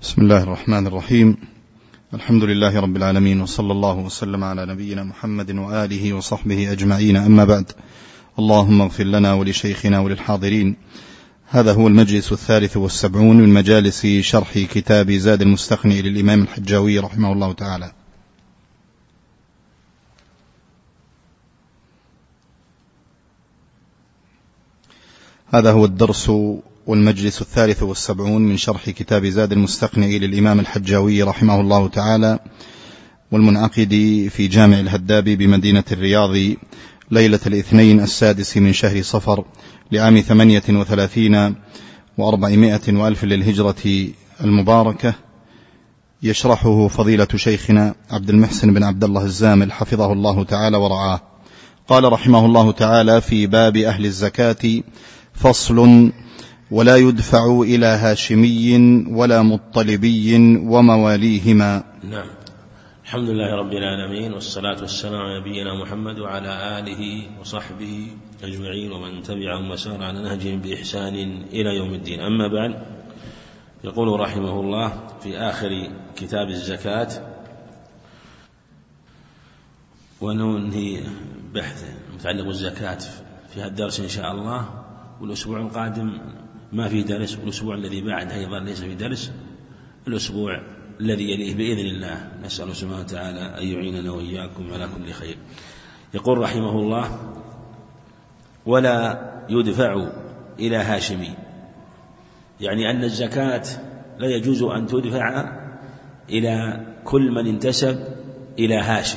بسم الله الرحمن الرحيم. الحمد لله رب العالمين، وصلى الله وسلم على نبينا محمد وآله وصحبه أجمعين، أما بعد. اللهم اغفر لنا ولشيخنا وللحاضرين. هذا هو المجلس 73 من مجالس شرح كتاب زاد المستقنع للإمام الحجاوي رحمه الله تعالى. هذا هو الدرس والمجلس 73 من شرح كتاب زاد المستقنع للإمام الحجاوي رحمه الله تعالى، والمنعقد في جامع الهداب بمدينة الرياض ليلة الاثنين 6 من شهر صفر لعام 38 و400 وألف للهجرة المباركة. يشرحه فضيلة شيخنا عبد المحسن بن عبد الله الزامل حفظه الله تعالى ورعاه. قال رحمه الله تعالى: في باب أهل الزكاة فصل: ولا يدفع إلى هاشمي ولا مطلبي ومواليهما. نعم. الحمد لله رب العالمين، والصلاة والسلام على نبينا محمد وعلى آله وصحبه أجمعين ومن تبعهم وسار على نهجهم بإحسان إلى يوم الدين. أما بعد، يقول رحمه الله في آخر كتاب الزكاة: وننهي بحث متعلق بالزكاة في هذا الدرس إن شاء الله، والأسبوع القادم ما في درس، والأسبوع الذي بعد أيضا ليس في درس، الأسبوع الذي يليه بإذن الله. نسأل سبحانه وتعالى أن يعيننا وإياكم على كل خير. يقول رحمه الله: ولا يدفع إلى هاشمي، يعني أن الزكاة لا يجوز أن تدفع إلى كل من انتسب إلى هاشم،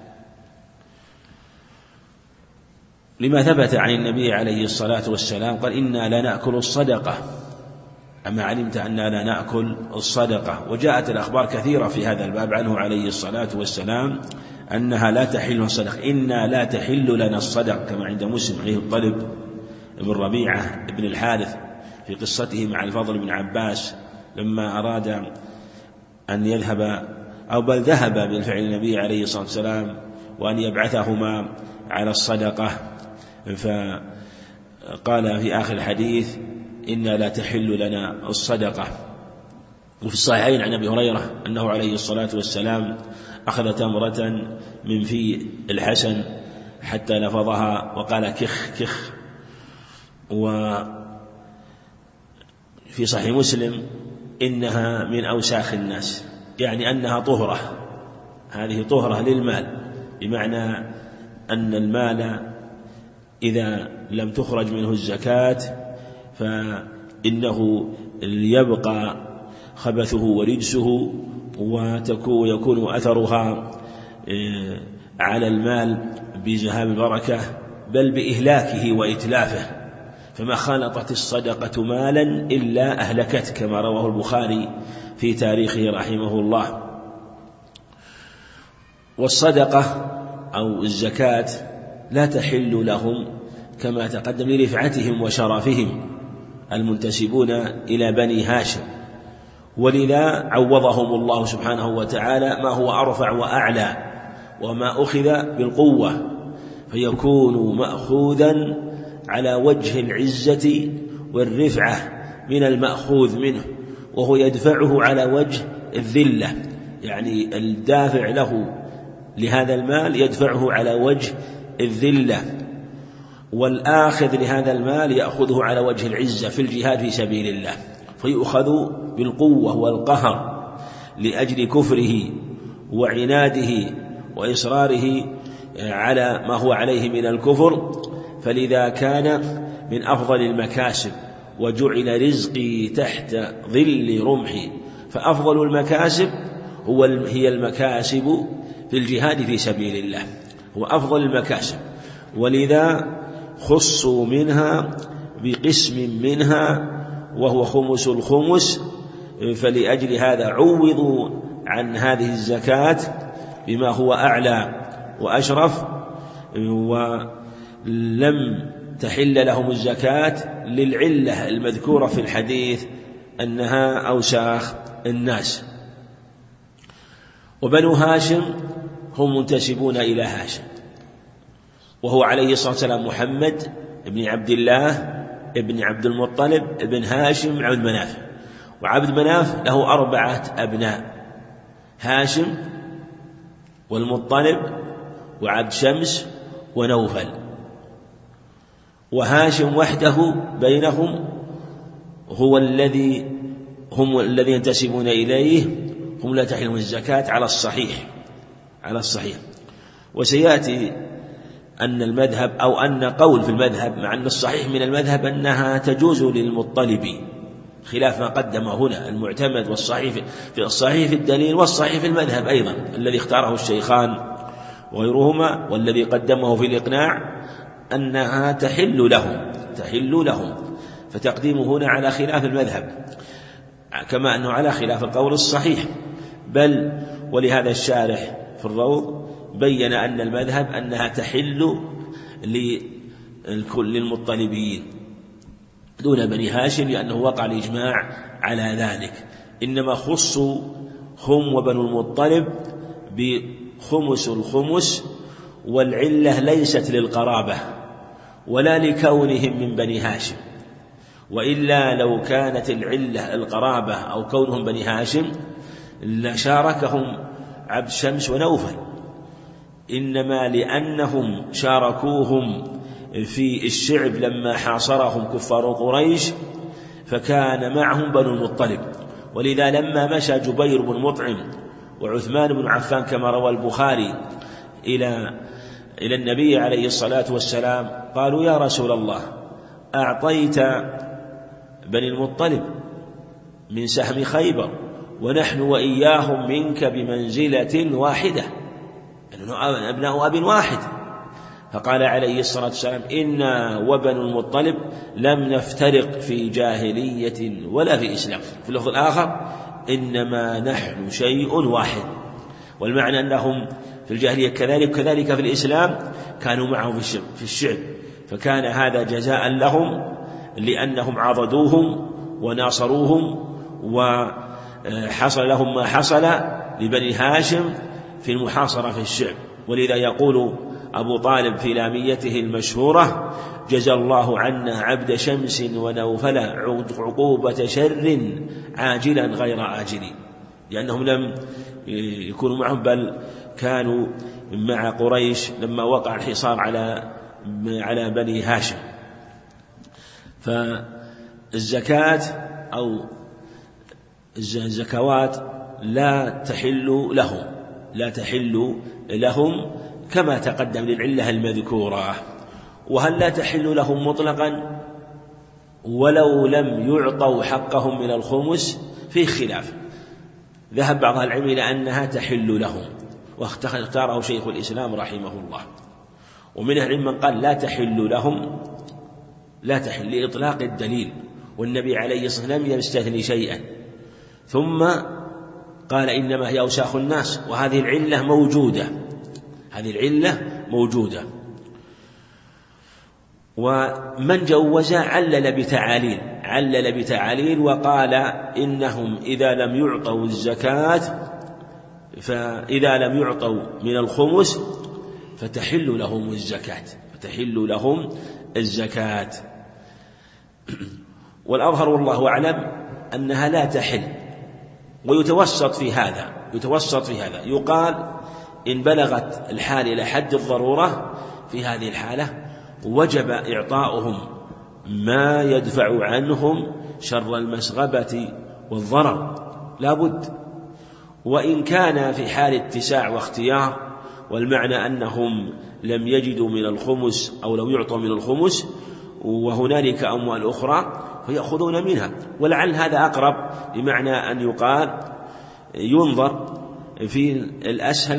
لما ثبت عن النبي عليه الصلاة والسلام قال: إنا لا نأكل الصدقة، أما علمت أننا لا نأكل الصدقة. وجاءت الأخبار كثيرة في هذا الباب عنه عليه الصلاة والسلام أنها لا تحل الصدقة، إنا لا تحل لنا الصدقة، كما عند مسلم عليه الطلب بن ربيعة بن الحارث في قصته مع الفضل بن عباس لما أراد أن يذهب أو بل ذهب بالفعل النبي عليه الصلاة والسلام وأن يبعثهما على الصدقة، فقال في آخر الحديث: إنا لا تحل لنا الصدقة. وفي الصحيحين عن أبي هريرة أنه عليه الصلاة والسلام أخذ تمرة من في الحسن حتى نفضها وقال: كخ كخ. وفي صحيح مسلم: إنها من أوساخ الناس، يعني أنها طهرة، هذه طهرة للمال، بمعنى أن المال إذا لم تخرج منه الزكاة فإنه يبقى خبثه ورجسه، ويكون أثرها على المال بذهاب البركة بل بإهلاكه وإتلافه، فما خالطت الصدقة مالا إلا أهلكت، كما رواه البخاري في تاريخه رحمه الله. والصدقة أو الزكاة لا تحل لهم كما تقدم لرفعتهم وشرفهم المنتسبون إلى بني هاشم، ولذا عوضهم الله سبحانه وتعالى ما هو أرفع وأعلى، وما أخذ بالقوة فيكون مأخوذا على وجه العزة والرفعة من المأخوذ منه، وهو يدفعه على وجه الذلة، يعني الدافع له لهذا المال يدفعه على وجه الذلة، والآخذ لهذا المال يأخذه على وجه العزة في الجهاد في سبيل الله، فيؤخذ بالقوة والقهر لأجل كفره وعناده وإصراره على ما هو عليه من الكفر. فلذا كان من أفضل المكاسب: وجعل رزقي تحت ظل رمحي. فأفضل المكاسب هي المكاسب في الجهاد في سبيل الله، هو أفضل المكاسب، ولذا خصوا منها بقسم منها وهو خمس الخمس. فلأجل هذا عوضوا عن هذه الزكاة بما هو أعلى وأشرف، ولم تحل لهم الزكاة للعلة المذكورة في الحديث أنها أوساخ الناس. وبنو هاشم هم منتسبون إلى هاشم، وهو عليه الصلاة والسلام محمد ابن عبد الله ابن عبد المطلب ابن هاشم عبد مناف، وعبد مناف له 4 أبناء: هاشم والمطلب وعبد شمس ونوفل. وهاشم وحده بينهم هو الذي هم الذين ينتسبون إليه، هم لا تحلهم الزكاة على الصحيح. وسيأتي أن المذهب أو أن قول في المذهب، مع أن الصحيح من المذهب أنها تجوز للمطلب، خلاف ما قدم هنا المعتمد والصحيح في الصحيح في الدليل والصحيح في المذهب أيضا الذي اختاره الشيخان وغيرهما، والذي قدمه في الإقناع أنها تحل لهم، فتقديمه هنا على خلاف المذهب كما أنه على خلاف القول الصحيح. بل ولهذا الشارح في الروض بين أن المذهب أنها تحل للمطلبين دون بني هاشم، لأنه وقع الإجماع على ذلك. إنما خصوا هم وبنو المطلب بخمس الخمس، والعلة ليست للقرابة ولا لكونهم من بني هاشم، وإلا لو كانت العلة القرابة أو كونهم بني هاشم لشاركهم عبد شمس ونوفل، إنما لأنهم شاركوهم في الشعب لما حاصرهم كفار قريش فكان معهم بنو المطلب. ولذا لما مشى جبير بن مطعم وعثمان بن عفان كما روى البخاري إلى النبي عليه الصلاة والسلام قالوا: يا رسول الله، أعطيت بني المطلب من سهم خيبر ونحن وإياهم منك بمنزلة واحدة، أبناء أب واحد. فقال عليه الصلاة والسلام: إنا وبنو المطلب لم نفترق في جاهلية ولا في إسلام. في اللفظ الآخر: إنما نحن شيء واحد. والمعنى أنهم في الجاهلية كذلك في الإسلام كانوا معهم في الشعب، فكان هذا جزاء لهم لأنهم عضدوهم وناصروهم، وحصل لهم ما حصل لبني هاشم في المحاصرة في الشعب. ولذا يقول أبو طالب في لاميته المشهورة: جزى الله عنا عبد شمس ونوفل عقوبة شر عاجلا غير آجل، لأنهم لم يكونوا معهم بل كانوا مع قريش لما وقع الحصار على بني هاشم. فالزكاة أو الزكوات لا تحل لهم كما تقدم للعلة المذكورة. وهل لا تحل لهم مطلقا ولو لم يعطوا حقهم من الخمس؟ فيه خلاف. ذهب بعض العلم إلى أنها تحل لهم، واختاره شيخ الإسلام رحمه الله. ومن العلم من قال لا تحل لهم، لا تحل لإطلاق الدليل، والنبي عليه الصلاة والسلام لم يستثني شيئا، ثم قال إنما هي أوساخ الناس، وهذه العلة موجودة. ومن جوز علل بتعاليل وقال إنهم إذا لم يعطوا الزكاة، فإذا لم يعطوا من الخمس فتحل لهم الزكاة. والأظهر والله أعلم أنها لا تحل، ويتوسط في هذا يقال إن بلغت الحال إلى حد الضرورة في هذه الحالة وجب إعطاؤهم ما يدفع عنهم شر المسغبة والضرر لا بد. وإن كان في حال اتساع واختيار، والمعنى أنهم لم يجدوا من الخمس أو لو يعطوا من الخمس وهنالك أموال أخرى فيأخذون منها، ولعل هذا أقرب بمعنى أن يقال ينظر في الأسهل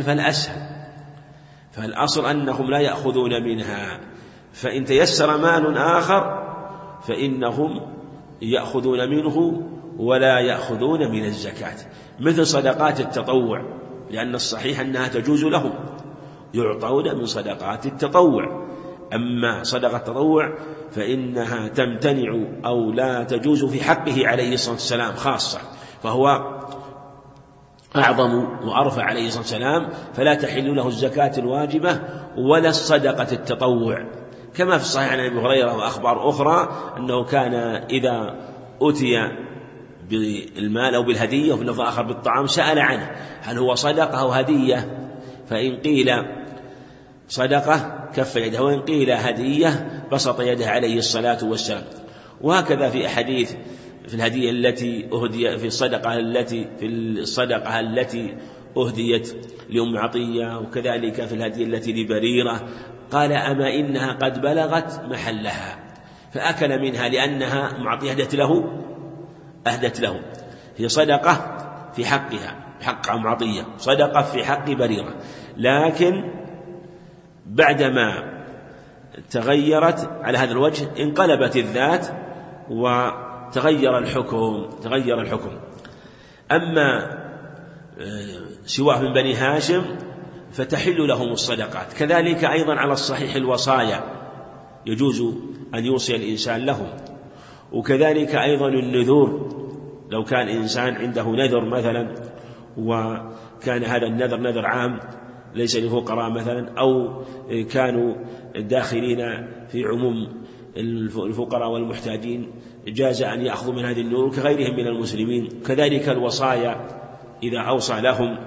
فالأصل أنهم لا يأخذون منها، فإن تيسر مال آخر فإنهم يأخذون منه ولا يأخذون من الزكاة، مثل صدقات التطوع، لأن الصحيح أنها تجوز لهم، يعطون من صدقات التطوع. أما صدقة التطوع فإنها تمتنع أو لا تجوز في حقه عليه الصلاة والسلام خاصة، فهو أعظم وأرفع عليه الصلاة والسلام، فلا تحل له الزكاة الواجبة ولا الصدقة التطوع، كما في الصحيح عن أبي هريرة وأخبار أخرى أنه كان إذا أتي بالمال أو بالهدية، وفي لفظ آخر بالطعام، سأل عنه هل هو صدقة أو هدية، فإن قيل صدقة كف يده، وإن قيل هدية بسط يده عليه الصلاة والسلام. وهكذا في أحاديث في الهدية التي أهدي في الصدقة التي أهديت لأم عطية، وكذلك في الهدية التي لبريرة، قال أما إنها قد بلغت محلها فأكل منها لأنها معطية أهدت له. هي صدقة في حقها، حق أم عطية، صدقة في حق بريرة، لكن بعدما تغيرت على هذا الوجه انقلبت الذات وتغير الحكم. أما سواه من بني هاشم فتحل لهم الصدقات. كذلك أيضا على الصحيح الوصايا يجوز أن يوصي الإنسان لهم، وكذلك أيضا النذور، لو كان إنسان عنده نذر مثلا وكان هذا النذر نذر عام ليس للفقراء مثلا، أو كانوا داخلين في عموم الفقراء والمحتاجين، جاز أن يأخذوا من هذه النذور كغيرهم من المسلمين. كذلك الوصايا إذا أوصى لهم.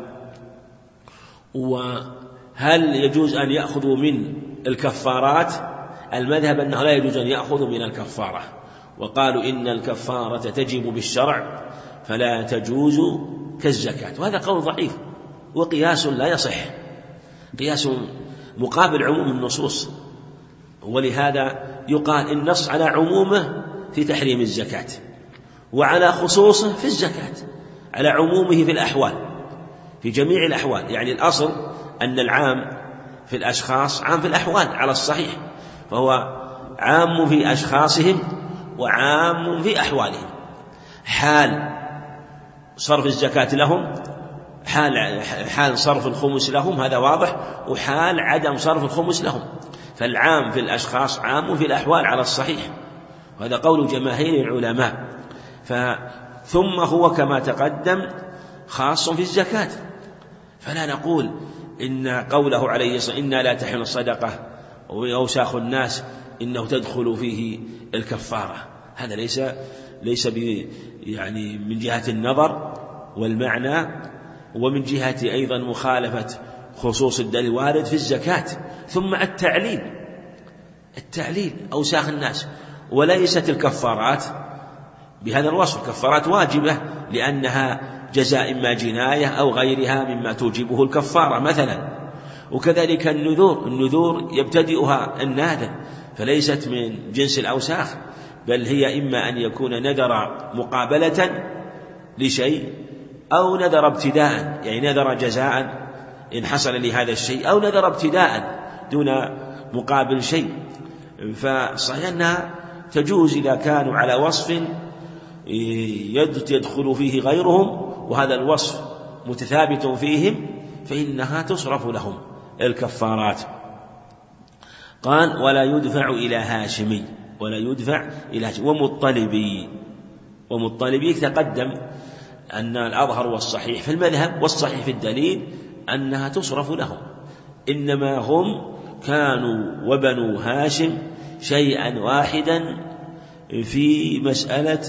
وهل يجوز أن يأخذوا من الكفارات؟ المذهب أنه لا يجوز أن يأخذوا من الكفارة، وقالوا إن الكفارة تجب بالشرع فلا تجوز كالزكاة، وهذا قول ضعيف وقياس لا يصح، قياس مقابل عموم النصوص. ولهذا يقال النص على عمومه في تحريم الزكاة، وعلى خصوصه في الزكاة، على عمومه في الأحوال، في جميع الأحوال. يعني الأصل أن العام في الأشخاص عام في الأحوال على الصحيح، فهو عام في أشخاصهم وعام في أحوالهم. حال صرف الزكاة لهم، حال صرف الخمس لهم، هذا واضح، وحال عدم صرف الخمس لهم. فالعام في الأشخاص عام في الأحوال على الصحيح، وهذا قول جماهير العلماء. ثم هو كما تقدم خاص في الزكاة، فلا نقول إن قوله عليه الصلاة إنا لا تحل الصدقة وأوساخ الناس إنه تدخل فيه الكفارة. هذا ليس يعني من جهة النظر والمعنى، ومن جهة أيضا مخالفة خصوص الدليل وارد في الزكاة. ثم التعليل أوساخ الناس، وليست الكفارات بهذا الوصف. الكفارات واجبة لأنها جزاء إما جناية أو غيرها مما توجبه الكفارة مثلا. وكذلك النذور يبتدئها الناذر، فليست من جنس الأوساخ، بل هي إما أن يكون نذر مقابلة لشيء، أو نذر ابتداء، يعني نذر جزاء إن حصل لهذا الشيء، أو نذر ابتداء دون مقابل شيء. فصحيح أنها تجوز إذا كانوا على وصف يدخل فيه غيرهم، وهذا الوصف متثابت فيهم، فإنها تصرف لهم الكفارات. قال ولا يدفع إلى هاشمي، ومطلبي تقدم أن الأظهر والصحيح في المذهب والصحيح في الدليل أنها تصرف لهم، إنما هم كانوا وبنو هاشم شيئا واحدا في مسألة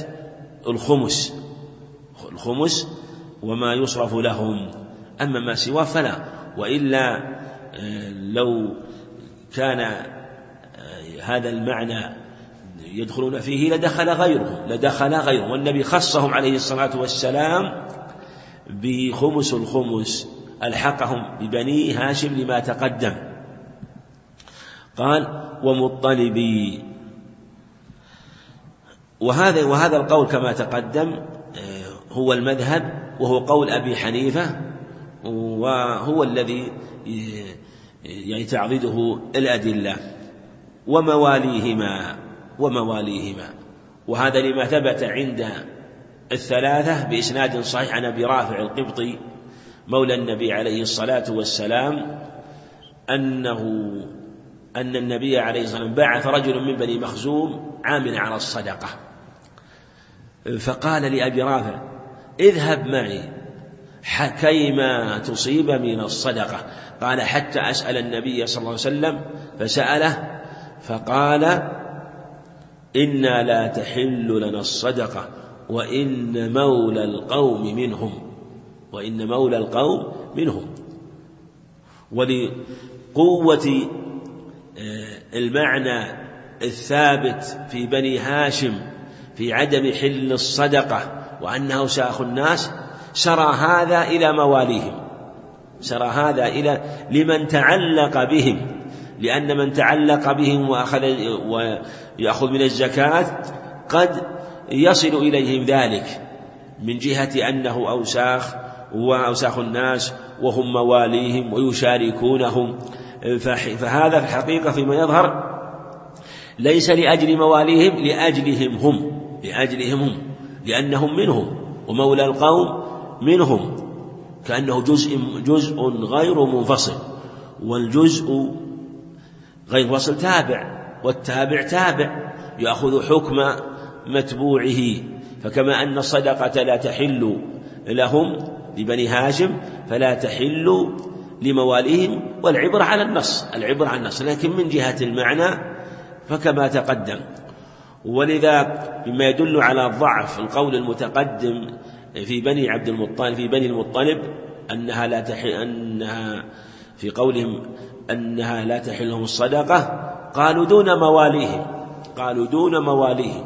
الخمس وما يصرف لهم، أما ما سواه فلا. وإلا لو كان هذا المعنى يدخلون فيه لدخل غيرهم، والنبي خصهم عليه الصلاة والسلام بخمس الخمس، ألحقهم ببني هاشم لما تقدم. قال ومطلبي، وهذا القول كما تقدم هو المذهب، وهو قول أبي حنيفة، وهو الذي يعني تعضده الأدلة ومواليهما. وهذا لما ثبت عند الثلاثة بإسناد صحيح عن أبي رافع القبطي مولى النبي عليه الصلاة والسلام أن النبي عليه الصلاة والسلام بعث رجل من بني مخزوم عاملا على الصدقة، فقال لأبي رافع اذهب معي كيما تصيب من الصدقة. قال حتى أسأل النبي صلى الله عليه وسلم، فسأله فقال إنا لا تحل لنا الصدقة وإن مولى القوم منهم، وإن مولى القوم منهم. ولقوة المعنى الثابت في بني هاشم في عدم حل الصدقة وأنه أوساخ الناس، سرى هذا إلى مواليهم، سرى هذا إلى لمن تعلق بهم، لأن من تعلق بهم ويأخذ من الزكاة قد يصل إليهم ذلك من جهة أنه أوساخ وأوساخ الناس وهم مواليهم ويشاركونهم. فهذا في الحقيقة فيما يظهر ليس لأجل مواليهم، لأجلهم هم، لأنهم منهم، ومولى القوم منهم، كأنه جزء غير منفصل، والجزء غير منفصل تابع، والتابع تابع يأخذ حكم متبوعه. فكما أن الصدقة لا تحل لهم لبني هاشم فلا تحل لمواليهم، والعبرة على النص، العبرة على النص، لكن من جهة المعنى فكما تقدم. ولذا مما يدل على ضعف القول المتقدم في بني عبد المطلب في بني المطلب أنها في قولهم أنها لا تحل لهم الصدقة، قالوا دون مواليهم،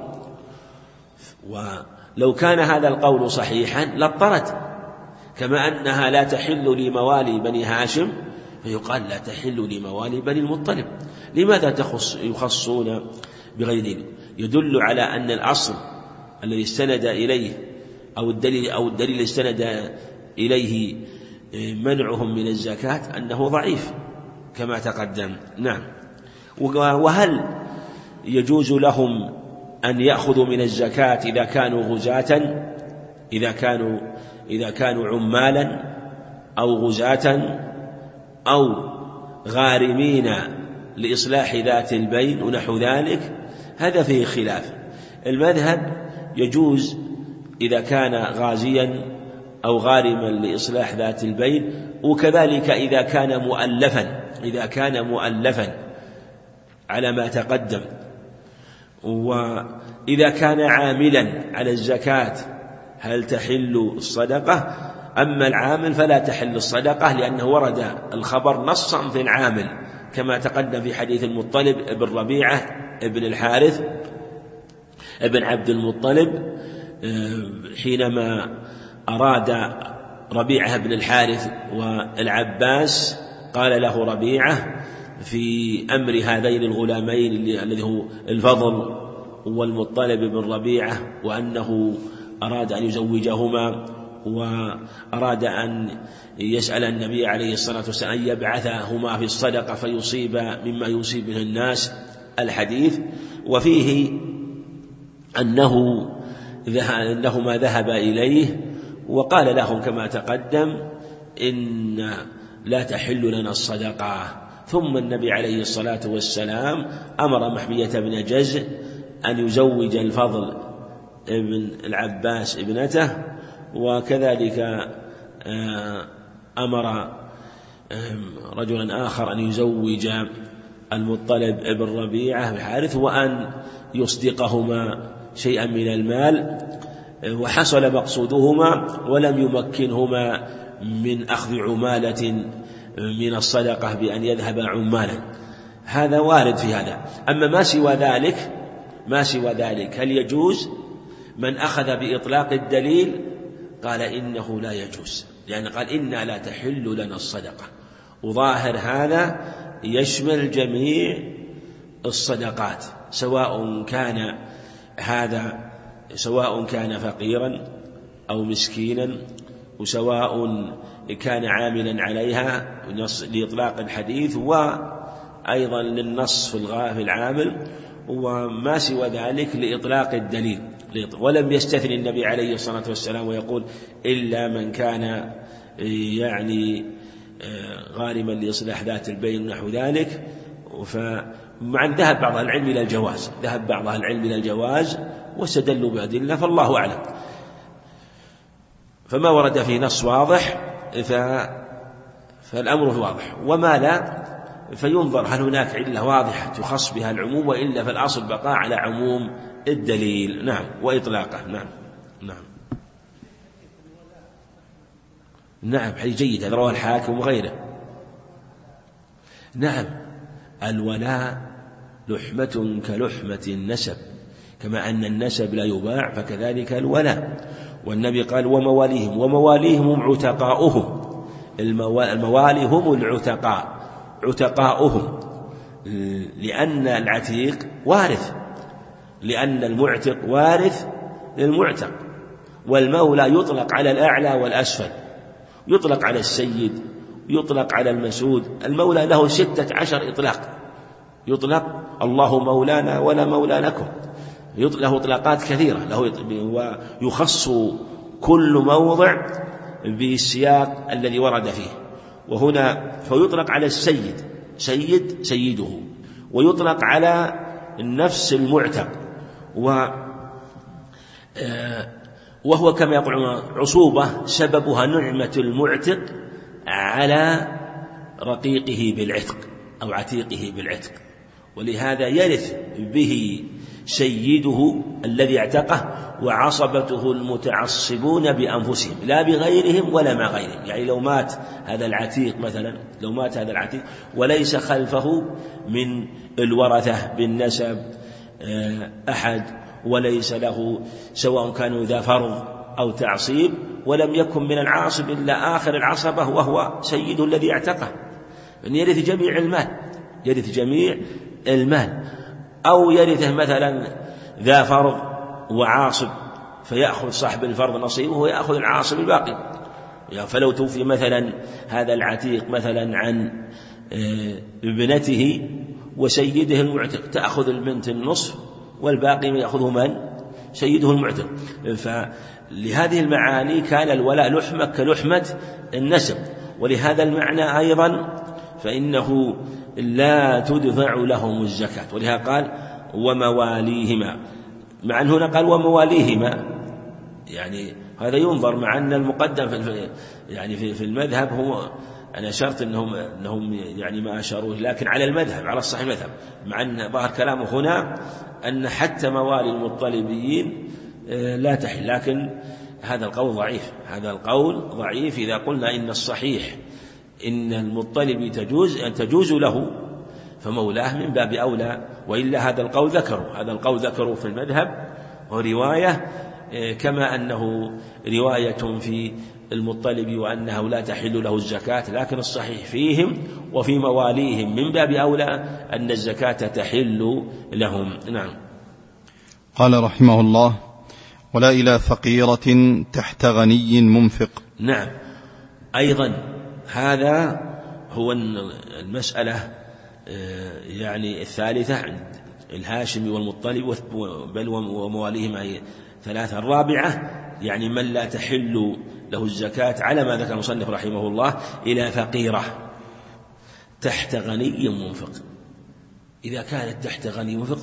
ولو كان هذا القول صحيحا لاضطرت، كما أنها لا تحل لموالي بني هاشم فيقال لا تحل لموالي بني المطلب. لماذا يخصون بغير؟ يدل على أن الأصل الذي استند إليه أو الدليل استند إليه منعهم من الزكاة أنه ضعيف كما تقدم. نعم. وهل يجوز لهم أن يأخذوا من الزكاة إذا كانوا غزاة، إذا كانوا عمالا أو غزاة أو غارمين لإصلاح ذات البين ونحو ذلك؟ هذا فيه خلاف. المذهب يجوز إذا كان غازيا أو غارما لإصلاح ذات البين، وكذلك إذا كان مؤلفا على ما تقدم، وإذا كان عاملا على الزكاة هل تحل الصدقة؟ أما العامل فلا تحل الصدقة، لأنه ورد الخبر نصا في العامل كما تقدم في حديث المطلب ابن ربيعة ابن الحارث ابن عبد المطلب، حينما أراد ربيعة بن الحارث والعباس قال له ربيعة في أمر هذين الغلامين الذي هو الفضل والمطلب بن ربيعة، وأنه أراد أن يزوجهما، وأراد أن يسأل النبي عليه الصلاة والسلام أن يبعثهما في الصدقة فيصيب مما يصيب به الناس الحديث. وفيه أنهما ذهب إليه وقال لهم كما تقدم إن لا تحل لنا الصدقة. ثم النبي عليه الصلاة والسلام أمر محمية بن جزء أن يزوج الفضل ابن العباس ابنته، وكذلك أمر رجلا آخر أن يزوج المطلب ابن ربيعة الحارث وأن يصدقهما شيئا من المال، وحصل مقصودهما ولم يمكنهما من أخذ عمالة من الصدقة بأن يذهب عمالا. هذا وارد في هذا. أما ما سوى ذلك هل يجوز؟ من أخذ بإطلاق الدليل قال إنه لا يجوز، لأن قال إنا لا تحل لنا الصدقة، وظاهر هذا يشمل جميع الصدقات، سواء كان فقيرا أو مسكينا، وسواء كان عاملا عليها لإطلاق الحديث، وأيضا للنص في العامل، وما سوى ذلك لإطلاق الدليل. ولم يستثني النبي عليه الصلاة والسلام ويقول إلا من كان غارما لإصلاح ذات البين نحو ذلك. فمع ذهب بعض العلم إلى الجواز واستدلوا بأدلة، فالله أعلم. فما ورد في نص واضح فالأمر واضح، وما لا فينظر هل هناك علة واضحة تخص بها العموم، وإلا فالأصل بقاء على عموم الدليل. نعم، وإطلاقه. نعم. نعم حديث جيد، هذا رواه الحاكم وغيره. نعم الولاء لحمة كلحمة النسب، كما أن النسب لا يباع فكذلك الولاء. والنبي قال ومواليهم، ومواليهم هم عتقاؤهم، الموالي هم العتقاء، عتقاؤهم، لأن العتيق وارث، لأن المعتق وارث للمعتق. والمولى يطلق على الأعلى والأسفل، يطلق على السيد، يطلق على المسود. المولى له 16 إطلاق، يطلق الله مولانا ولا مولى لكم، له إطلاقات كثيرة، ويخص كل موضع بالسياق الذي ورد فيه. وهنا فيطلق على السيد سيد سيده، ويطلق على النفس المعتق، وهو كما يقول عصوبة سببها نعمة المعتق على رقيقه بالعتق أو عتيقه بالعتق، ولهذا يرث به سيده الذي اعتقه وعصبته المتعصبون بأنفسهم لا بغيرهم ولا مع غيرهم. يعني لو مات هذا العتيق مثلا، لو مات هذا العتيق وليس خلفه من الورثة بالنسب أحد، وليس له سواء كانوا ذا فرض أو تعصيب، ولم يكن من العاصب إلا آخر العصبة وهو سيد الذي اعتقه، أن يرث جميع المال، يرث جميع المال. أو يرثه مثلا ذا فرض وعاصب فيأخذ صاحب الفرض نصيبه ويأخذ العاصب الباقي. فلو توفي مثلا هذا العتيق مثلا عن ابنته وسيده المعتق، تأخذ البنت النصف والباقي يأخذه من؟ سيده المعتق. فلهذه المعاني كان الولاء لحمة كلحمة النسب. ولهذا المعنى أيضا فإنه لا تدفع لهم الزكاة، ولهذا قال ومواليهما، مع أن هنا قال ومواليهما، يعني هذا ينظر مع أن المقدم في المذهب هو، أنا أشرت أنهم يعني ما أشاروه، لكن على المذهب على الصحيح المذهب، مع أن ظاهر كلامه هنا أن حتى موالي المطلبيين لا تحل، لكن هذا القول ضعيف، هذا القول ضعيف. إذا قلنا إن الصحيح إن المطلب تجوز له فمولاه من باب أولى، وإلا هذا القول ذكروا في المذهب ورواية، كما أنه رواية في المطلب وأنه لا تحل له الزكاة، لكن الصحيح فيهم وفي مواليهم من باب أولى أن الزكاة تحل لهم. نعم. قال رحمه الله ولا إلى فقيرة تحت غني منفق. نعم أيضا هذا هو المسألة يعني الثالثة عند الهاشمي والمطلب بل ومواليهم ثلاثة. الرابعة يعني من لا تحل له الزكاة على ما ذكر المصنف رحمه الله إلى فقيرة تحت غني منفق. إذا كانت تحت غني منفق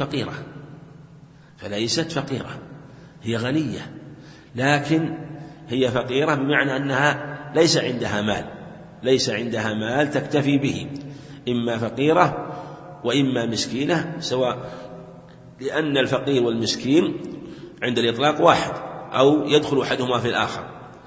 فليست فقيرة، هي غنية لكن هي فقيرة، بمعنى أنها ليس عندها مال تكتفي به، إما فقيرة وإما مسكينة سواء، لأن الفقير والمسكين عند الإطلاق واحد أو يدخل أحدهما في الآخر.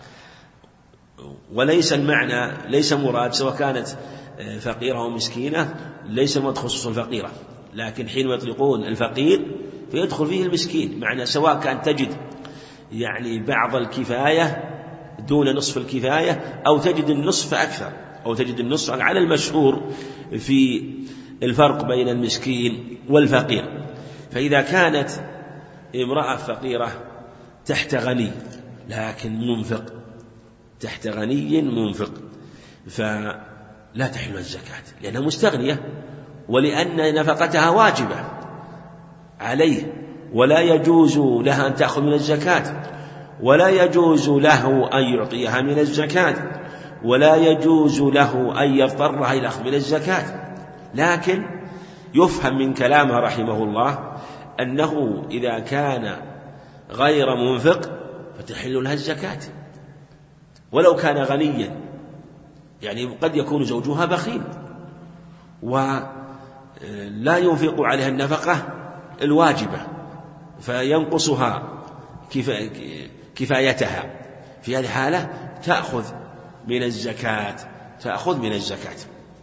وليس المعنى ليس مراد سواء كانت فقيرة أو مسكينة، ليس مراد خصوص الفقيرة، لكن حين يطلقون الفقير فيدخل فيه المسكين، معنى سواء كان تجد يعني بعض الكفاية دون نصف الكفاية، أو تجد النصف أكثر، أو تجد النصف على المشهور في الفرق بين المسكين والفقير. فإذا كانت امرأة فقيرة تحت غني لكن منفق، تحت غني منفق، فلا تحل الزكاة لأنها مستغنية، ولأن نفقتها واجبة عليه، ولا يجوز لها أن تأخذ من الزكاة، ولا يجوز له أن يعطيها من الزكاة، ولا يجوز له أن يضطرها إلى أخذ من الزكاة. لكن يفهم من كلامه رحمه الله أنه إذا كان غير منفق فتحل لها الزكاة، ولو كان غنيا، يعني قد يكون زوجها بخيل ولا ينفق عليها النفقة الواجبة فينقصها كفايتها، في هذه الحالة تأخذ من الزكاة.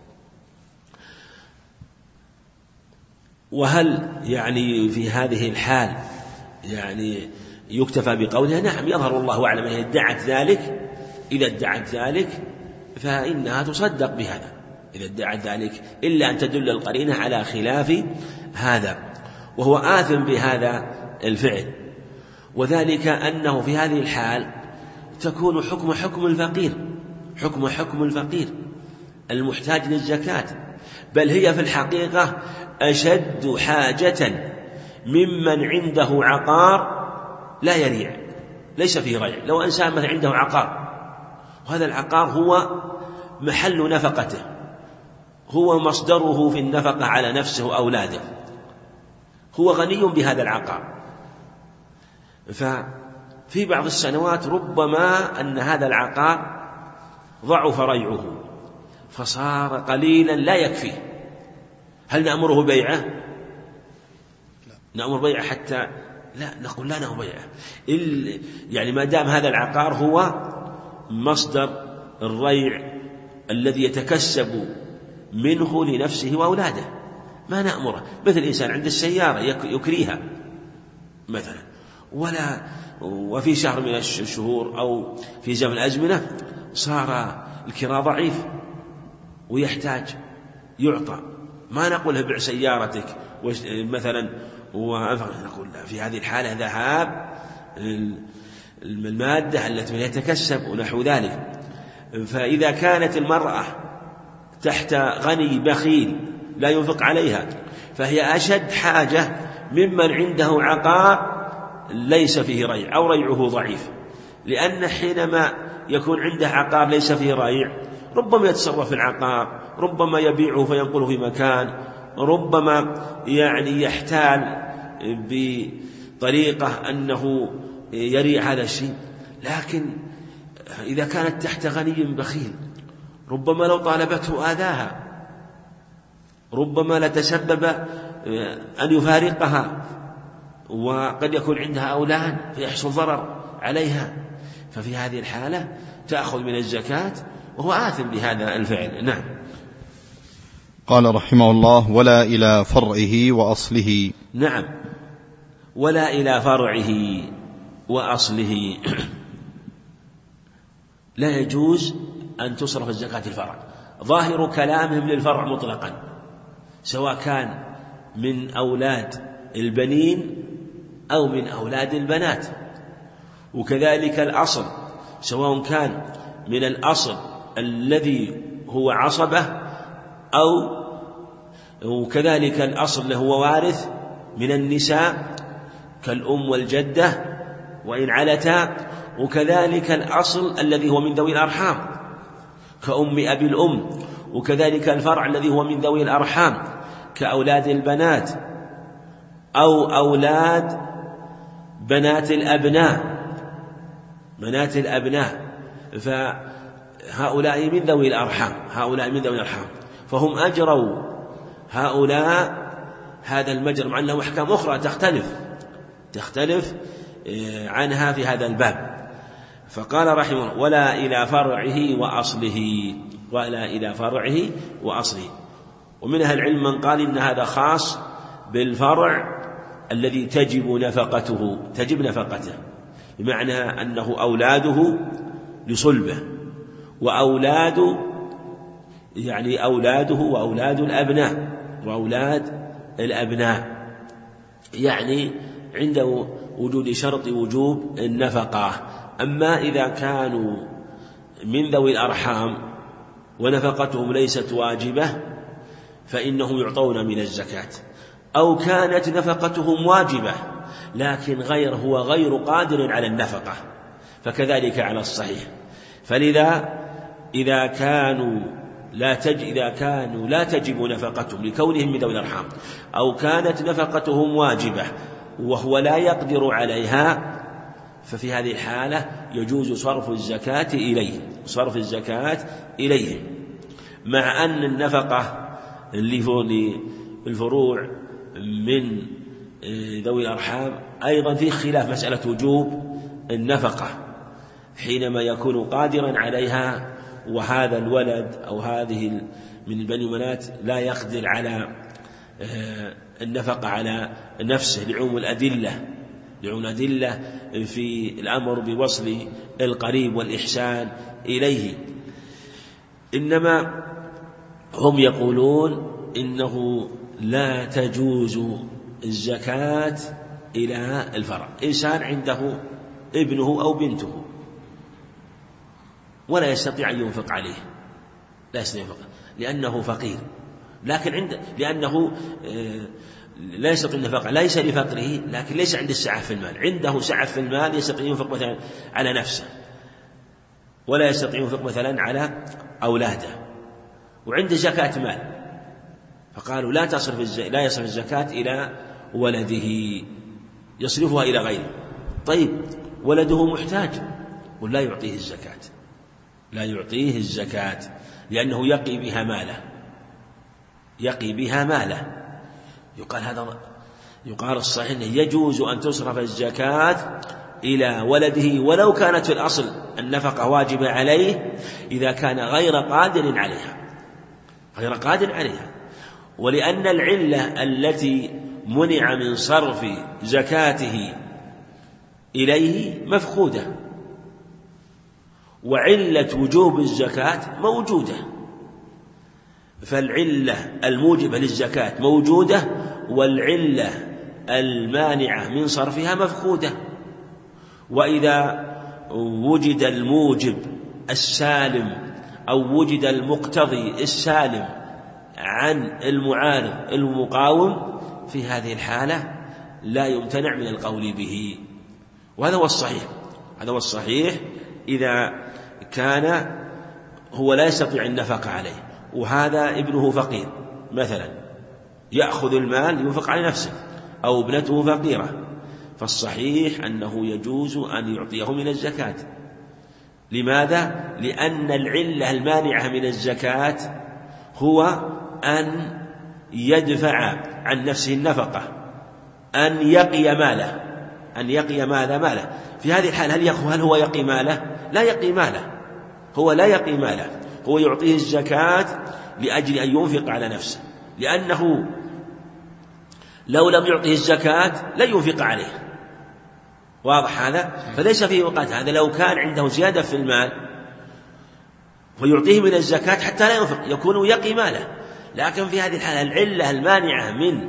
وهل يعني في هذه الحال يعني يكتفى بقولها؟ نعم، يظهر الله أعلم إذا ادعت ذلك فإنها تصدق بهذا، إذا ادعت ذلك، إلا أن تدل القرينة على خلاف هذا، وهو آثم بهذا الفعل. وذلك أنه في هذه الحال تكون حكم الفقير المحتاج للزكاة، بل هي في الحقيقة أشد حاجة ممن عنده عقار لا يريع، ليس فيه ريع. لو إنسان مثلا عنده عقار، وهذا العقار هو محل نفقته، هو مصدره في النفقة على نفسه وأولاده، هو غني بهذا العقار، ففي بعض السنوات ربما أن هذا العقار ضعف ريعه فصار قليلا لا يكفيه، هل نأمره بيعه؟ نأمر بيعه حتى لا، نقول لا نأمر بيعه، يعني ما دام هذا العقار هو مصدر الريع الذي يتكسب منه لنفسه وأولاده، ما نأمره. مثل إنسان عند السيارة يكريها مثلا، وفي شهر من الشهور أو في زمن الأزمنة صار الكراء ضعيف ويحتاج يعطى، ما نقول بيع سيارتك مثلا نقول في هذه الحالة ذهاب المادة التي يتكسب ونحو ذلك. فإذا كانت المرأة تحت غني بخيل لا ينفق عليها، فهي أشد حاجة ممن عنده عقار ليس فيه ريع أو ريعه ضعيف، لأن حينما يكون عنده عقار ليس فيه ريع ربما يتصرف في العقار، ربما يبيعه فينقله في مكان، ربما يعني يحتال بطريقة أنه يريع هذا الشيء. لكن إذا كانت تحت غني بخيل ربما لو طالبته آذاها، ربما لتسبب أن يفارقها، وقد يكون عندها أولاد فيحصل ضرر عليها، ففي هذه الحالة تأخذ من الزكاة وهو آثم بهذا الفعل. نعم. قال رحمه الله: ولا إلى فرعه وأصله. نعم، ولا إلى فرعه وأصله، لا يجوز أن تصرف الزكاة الفرع. ظاهر كلامهم للفرع مطلقا، سواء كان من أولاد البنين أو من أولاد البنات، وكذلك الأصل سواء كان من الأصل الذي هو عصبة أو وكذلك الأصل اللي هو وارث من النساء كالأم والجدة وإن علتا، وكذلك الأصل الذي هو من ذوي الأرحام كأم أبي الأم، وكذلك الفرع الذي هو من ذوي الأرحام كأولاد البنات أو أولاد بنات الأبناء، فهؤلاء من ذوي الأرحام، فهم أجروا هؤلاء هذا المجر، مع أنه أحكام أخرى تختلف عنها في هذا الباب. فقال رحمه الله: ولا إلى فرعه وأصله. ومن أهل العلم من قال إن هذا خاص بالفرع الذي تجب نفقته، بمعنى أنه أولاده لصلبه، وأولاده وأولاد الأبناء، يعني عند وجود شرط وجوب النفقة. أما إذا كانوا من ذوي الأرحام ونفقتهم ليست واجبة فإنهم يعطون من الزكاة، أو كانت نفقتهم واجبة لكن هو غير قادر على النفقة فكذلك على الصحيح. فلذا إذا كانوا لا تجب نفقتهم لكونهم من ذوي الأرحام، أو كانت نفقتهم واجبة وهو لا يقدر عليها، ففي هذه الحالة يجوز صرف الزكاة إليهم، مع أن النفقة اللي للفروع من ذوي الأرحام أيضا في خلاف مسألة وجوب النفقة حينما يكون قادرا عليها، وهذا الولد أو هذه من بني منات لا يقدر على النفقة على نفسه لعموم الأدلة في الأمر بوصل القريب والإحسان إليه. إنما هم يقولون إنه لا تجوز الزكاة إلى الفرع. إنسان عنده ابنه أو بنته ولا يستطيع أن ينفق عليه، لا يستطيع ينفق لأنه فقير، لكن لأنه لا يستطيع النفقة، ليس لفقره لكن ليس عنده السعة في المال، عنده سعة في المال يستطيع ينفق مثلا على نفسه ولا يستطيع ينفق مثلا على أولاده، وعنده زكاة مال، فقالوا لا يصرف الزكاة إلى ولده، يصرفها إلى غيره. طيب ولده محتاج ولا يعطيه الزكاة، لا يعطيه الزكاة لأنه يقي بها ماله. يقال الصحيح أنه يجوز أن تصرف الزكاة إلى ولده ولو كانت في الأصل النفقة واجبة عليه إذا كان غير قادر عليها، ولأن العلة التي منع من صرف زكاته إليه مفقودة، وعلة وجوب الزكاة موجودة، فالعلة الموجبة للزكاة موجودة والعلة المانعة من صرفها مفقودة. وإذا وجد الموجب السالم أو وجد المقتضي السالم عن المعارض المقاوم، في هذه الحالة لا يمتنع من القول به، وهذا هو الصحيح إذا كان هو لا يستطيع النفقة عليه، وهذا ابنه فقير مثلا يأخذ المال ينفق على نفسه، أو ابنته فقيرة، فالصحيح أنه يجوز أن يعطيه من الزكاة. لماذا؟ لأن العلة المانعة من الزكاة هو أن يدفع عن نفسه النفقة، أن يقي ماله. في هذه الحال هل هو يقي ماله؟ لا يقي ماله، هو يعطيه الزكاة لأجل أن ينفق على نفسه، لأنه لو لم يعطيه الزكاة لا ينفق عليه. واضح هذا؟ فليس فيه وقت. هذا لو كان عنده زيادة في المال ويعطيه من الزكاة حتى لا ينفق يكون يقي ماله، لكن في هذه الحالة العلة المانعة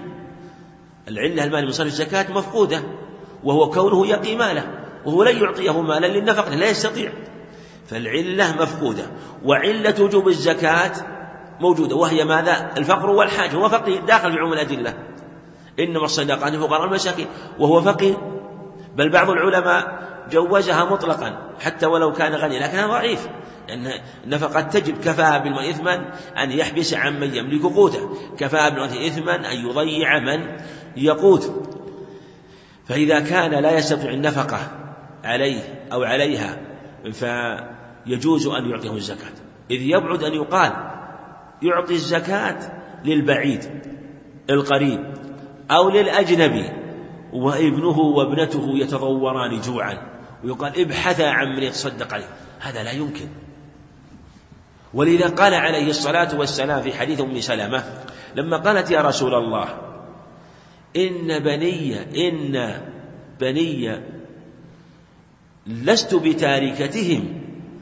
من صرف الزكاة مفقودة، وهو كونه يقي ماله، وهو لن يعطيه مالا للنفقة لا يستطيع، فالعلة مفقودة. وعلة وجوب الزكاة موجودة، وهي ماذا؟ الفقر والحاجة، هو فقير داخل في عموم الأدلة، إنما الصدقات للفقراء والمساكين، وهو فقير، بل بعض العلماء جوزها مطلقا حتى ولو كان غني، لكنها ضعيف، لأن النفقة تجب. كفى بالمرء إثما أن يحبس عن من يملك قوته، كفى بالمرء إثما أن يضيع من يقوت. فإذا كان لا يستطيع النفقة عليه أو عليها فيجوز أن يعطيه الزكاة، إذ يبعد أن يقال يعطي الزكاة للبعيد القريب أو للأجنبي وابنه وابنته يتضوران جوعا ويقال ابحثا عن من يتصدق عليه، هذا لا يمكن. ولذا قال عليه الصلاة والسلام في حديث أم سلمة لما قالت يا رسول الله إن بني لست بتاركتهم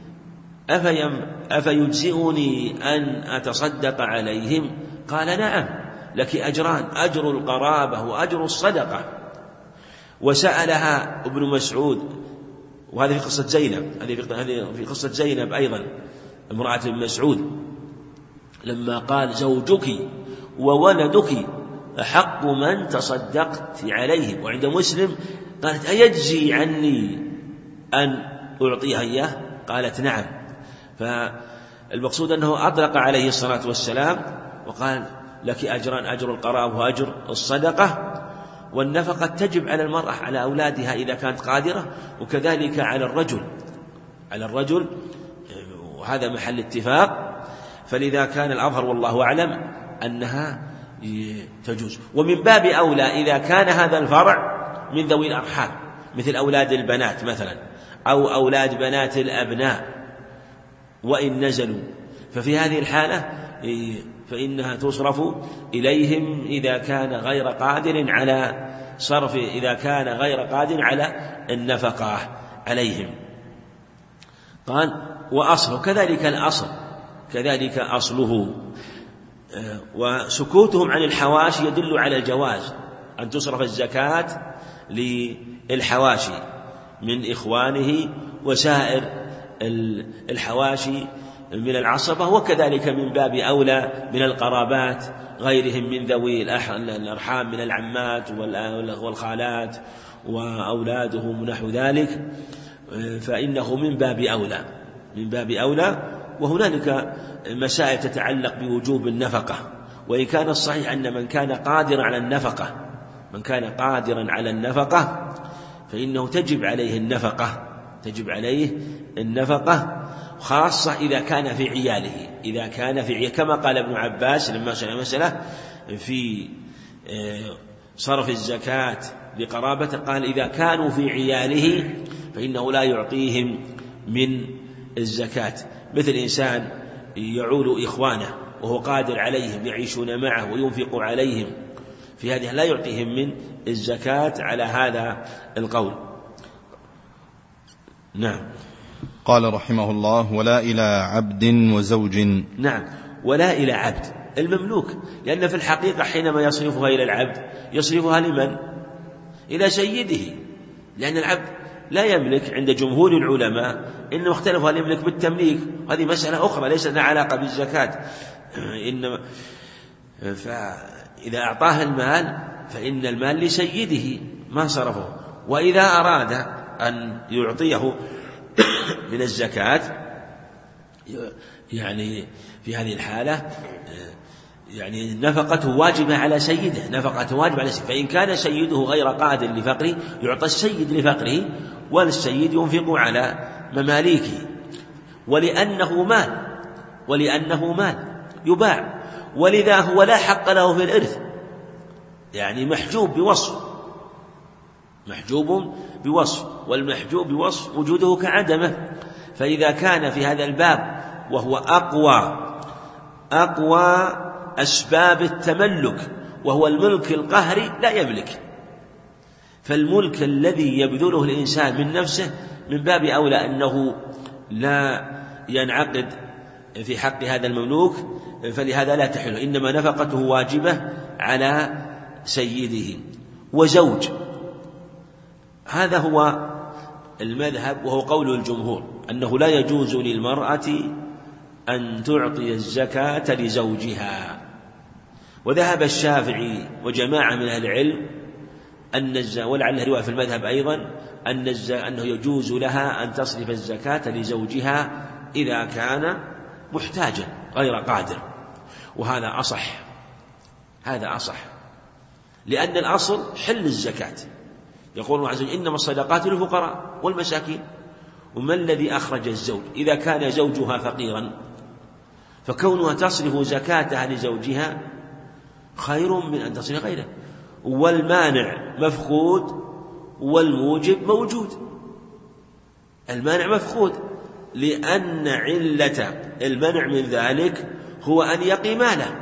أفيجزئني أن أتصدق عليهم؟ قال نعم، لك أجران، أجر القرابة وأجر الصدقة. وسألها ابن مسعود، وهذه في قصة زينب، هذه في قصة زينب أيضا امرأة ابن مسعود، لما قال زوجك وولدك أحق من تصدقت عليهم. وعند مسلم قالت أيجزي عني أن أعطيها إياه؟ قالت نعم. فالمقصود أنه أطلق عليه الصلاة والسلام وقال لك أجران، أجر القرابة وأجر الصدقة. والنفقة تجب على المرأة على أولادها إذا كانت قادرة، وكذلك على الرجل، وهذا محل اتفاق. فلذا كان الأظهر والله أعلم أنها تجوز. ومن باب أولى إذا كان هذا الفرع من ذوي الأرحام مثل أولاد البنات مثلا أو أولاد بنات الأبناء وإن نزلوا، ففي هذه الحالة فإنها تصرف إليهم إذا كان غير قادر على صرف، إذا كان غير قادر على النفقة عليهم. قال وأصله كذلك الأصل كذلك أصله. وسكوتهم عن الحواشي يدل على الجواز أن تصرف الزكاة للحواشي من إخوانه وسائر الحواشي من العصبة، وكذلك من باب أولى من القرابات غيرهم من ذوي الأرحام من العمات والخالات وأولادهم ونحو ذلك، فإنه من باب أولى. وهنالك مسائل تتعلق بوجوب النفقة، وإن كان الصحيح أن من كان قادرا على النفقة فإنه تجب عليه النفقة خاصة إذا كان في عياله، كما قال ابن عباس لما سأل مسألة في صرف الزكاة بقرابته، قال إذا كانوا في عياله فإنه لا يعطيهم من الزكاة، مثل إنسان يعول إخوانه وهو قادر عليهم يعيشون معه وينفق عليهم، في هذه لا يعطيهم من الزكاة على هذا القول. نعم. قال رحمه الله ولا إلى عبد وزوج. نعم، ولا إلى عبد المملوك، لأن في الحقيقة حينما يصرفها إلى العبد يصرفها لمن؟ إلى سيده، لأن العبد لا يملك عند جمهور العلماء، إنما اختلفوا هل يملك بالتمليك، هذه مسألة أخرى ليس لها علاقة بالزكاة، إنما فإذا أعطاه المال فإن المال لسيده ما صرفه، وإذا أراد أن يعطيه من الزكاة يعني في هذه الحالة يعني نفقته واجبة على سيده، فإن كان سيده غير قادر لفقره يعطى السيد لفقره، والسيد ينفق على مماليكه، ولأنه مال يباع، ولذا هو لا حق له في الإرث، يعني محجوب بوصف، والمحجوب بوصف وجوده كعدمه. فإذا كان في هذا الباب وهو أقوى أسباب التملك وهو الملك القهري لا يملك، فالملك الذي يبذله الإنسان من نفسه من باب أولى أنه لا ينعقد في حق هذا المملوك، فلهذا لا تحل، إنما نفقته واجبة على سيده. وزوج هذا هو المذهب وهو قول الجمهور أنه لا يجوز للمرأة أن تعطي الزكاة لزوجها، وذهب الشافعي وجماعة من أهل العلم ولعل رواية في المذهب أيضا أنه يجوز لها أن تصرف الزكاة لزوجها إذا كان محتاجا غير قادر، وهذا أصح، لأن الأصل حل الزكاة، يقول الله عز وجل إنما الصدقات للفقراء والمساكين. وما الذي أخرج الزوج؟ إذا كان زوجها فقيرا فكونها تصرف زكاتها لزوجها خير من أن تصرف غيره، والمانع مفقود والموجب موجود. المانع مفقود لأن علة المنع من ذلك هو أن يقي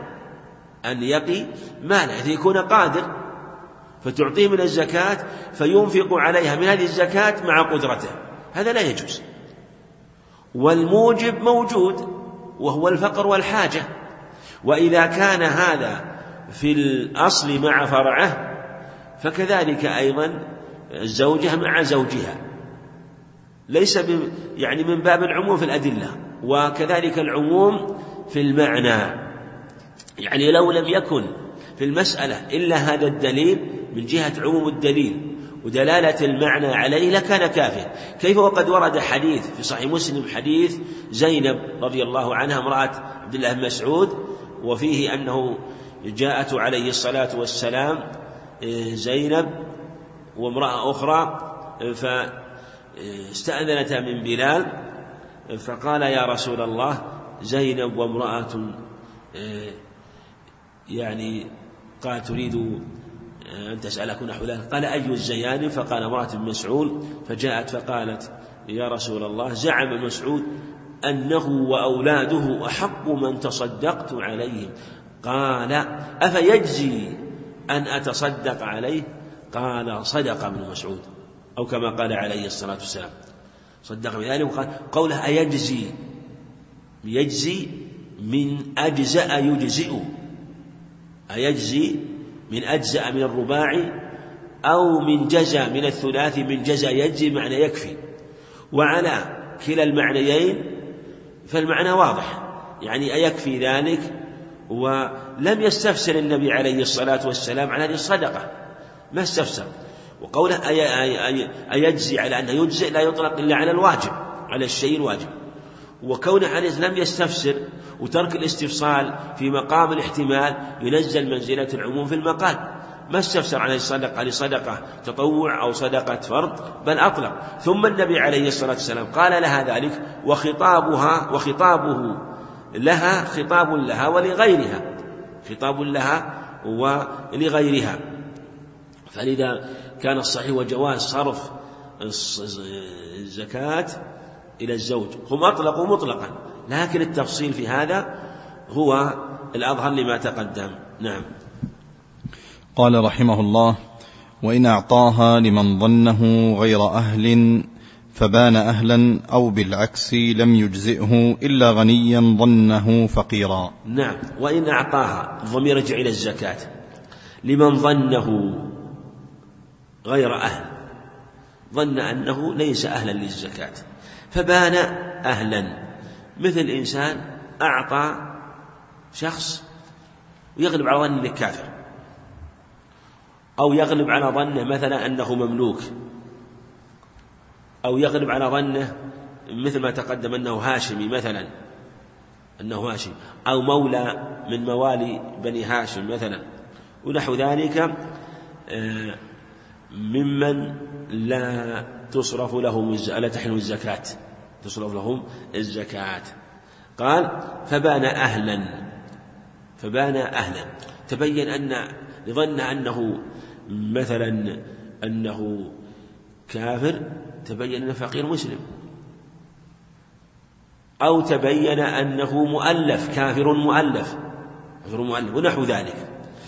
ماله، يكون قادر فتعطيه من الزكاة فينفق عليها من هذه الزكاة مع قدرته، هذا لا يجوز. والموجب موجود وهو الفقر والحاجة، وإذا كان هذا في الأصل مع فرعه فكذلك أيضا الزوجة مع زوجها، ليس يعني من باب العموم في الأدلة، وكذلك العموم في المعنى، يعني لو لم يكن في المسألة إلا هذا الدليل من جهة عموم الدليل ودلالة المعنى عليه لكان كافيا. كيف وقد ورد حديث في صحيح مسلم حديث زينب رضي الله عنها امرأة عبد الله بن مسعود، وفيه أنه جاءت عليه الصلاة والسلام زينب وامرأة أخرى فاستأذنتا من بلال، فقال يا رسول الله زينب وامرأة يعني قال تريد أن تسألك نحو ذلك؟ قال أي الزيان؟ فقال امرأة بن مسعود، فجاءت فقالت يا رسول الله زعم مسعود أنه وأولاده أحق من تصدقت عليهم. قال أفيجزي أن أتصدق عليه؟ قال صدق ابن مسعود، أو كما قال عليه الصلاة والسلام صدق بذلك. وقال قوله أيجزي، يجزي من أجزأ يجزئ، أيجزي من أجزأ من الرباعي، أو من جزى من الثلاثي، من جزى يجزي معنى يكفي. وعلى كلا المعنيين فالمعنى واضح، يعني أيكفي ذلك. ولم يستفسر النبي عليه الصلاة والسلام على هذه الصدقة، ما استفسر. وقوله أيجزي على أنه يجزئ لا يطلق إلا على الواجب، على الشيء الواجب. وكونه عليه لم يستفسر، وترك الاستفصال في مقام الاحتمال ينزل منزلة العموم في المقال. ما استفسر عن الصدقة لصدقة تطوع أو صدقة فرض، بل أطلق. ثم النبي عليه الصلاة والسلام قال لها ذلك، وخطابه لها خطاب لها ولغيرها، خطاب لها ولغيرها. فلذا كان الصحيح وجواز صرف الزكاة إلى الزوج. هم أطلقوا مطلقا، لكن التفصيل في هذا هو الأظهر لما تقدم. نعم. قال رحمه الله: وإن أعطاها لمن ظنه غير أهل فبان أهلا، أو بالعكس لم يجزئه إلا غنيا ظنه فقيرا. نعم. وإن أعطاها، الضمير يرجع إلى الزكاة، لمن ظنه غير أهل، ظن أنه ليس أهلا للزكاة فبان أهلا. مثل إنسان أعطى شخص ويغلب على ظنه كافر، أو يغلب على ظنه مثلا أنه مملوك، أو يغلب على ظنه مثل ما تقدم أنه هاشمي مثلا، أنه هاشم، أو مولى من موالي بني هاشم مثلا، ونحو ذلك ممن لا تصرف لهم لا تحل الزكاة، تصرف لهم الزكاة. قال فبان أهلا، تبين أن ظن أنه مثلا أنه كافر، تبين أنه فقير مسلم، أو تبين أنه مؤلف، كافر مؤلف ونحو ذلك.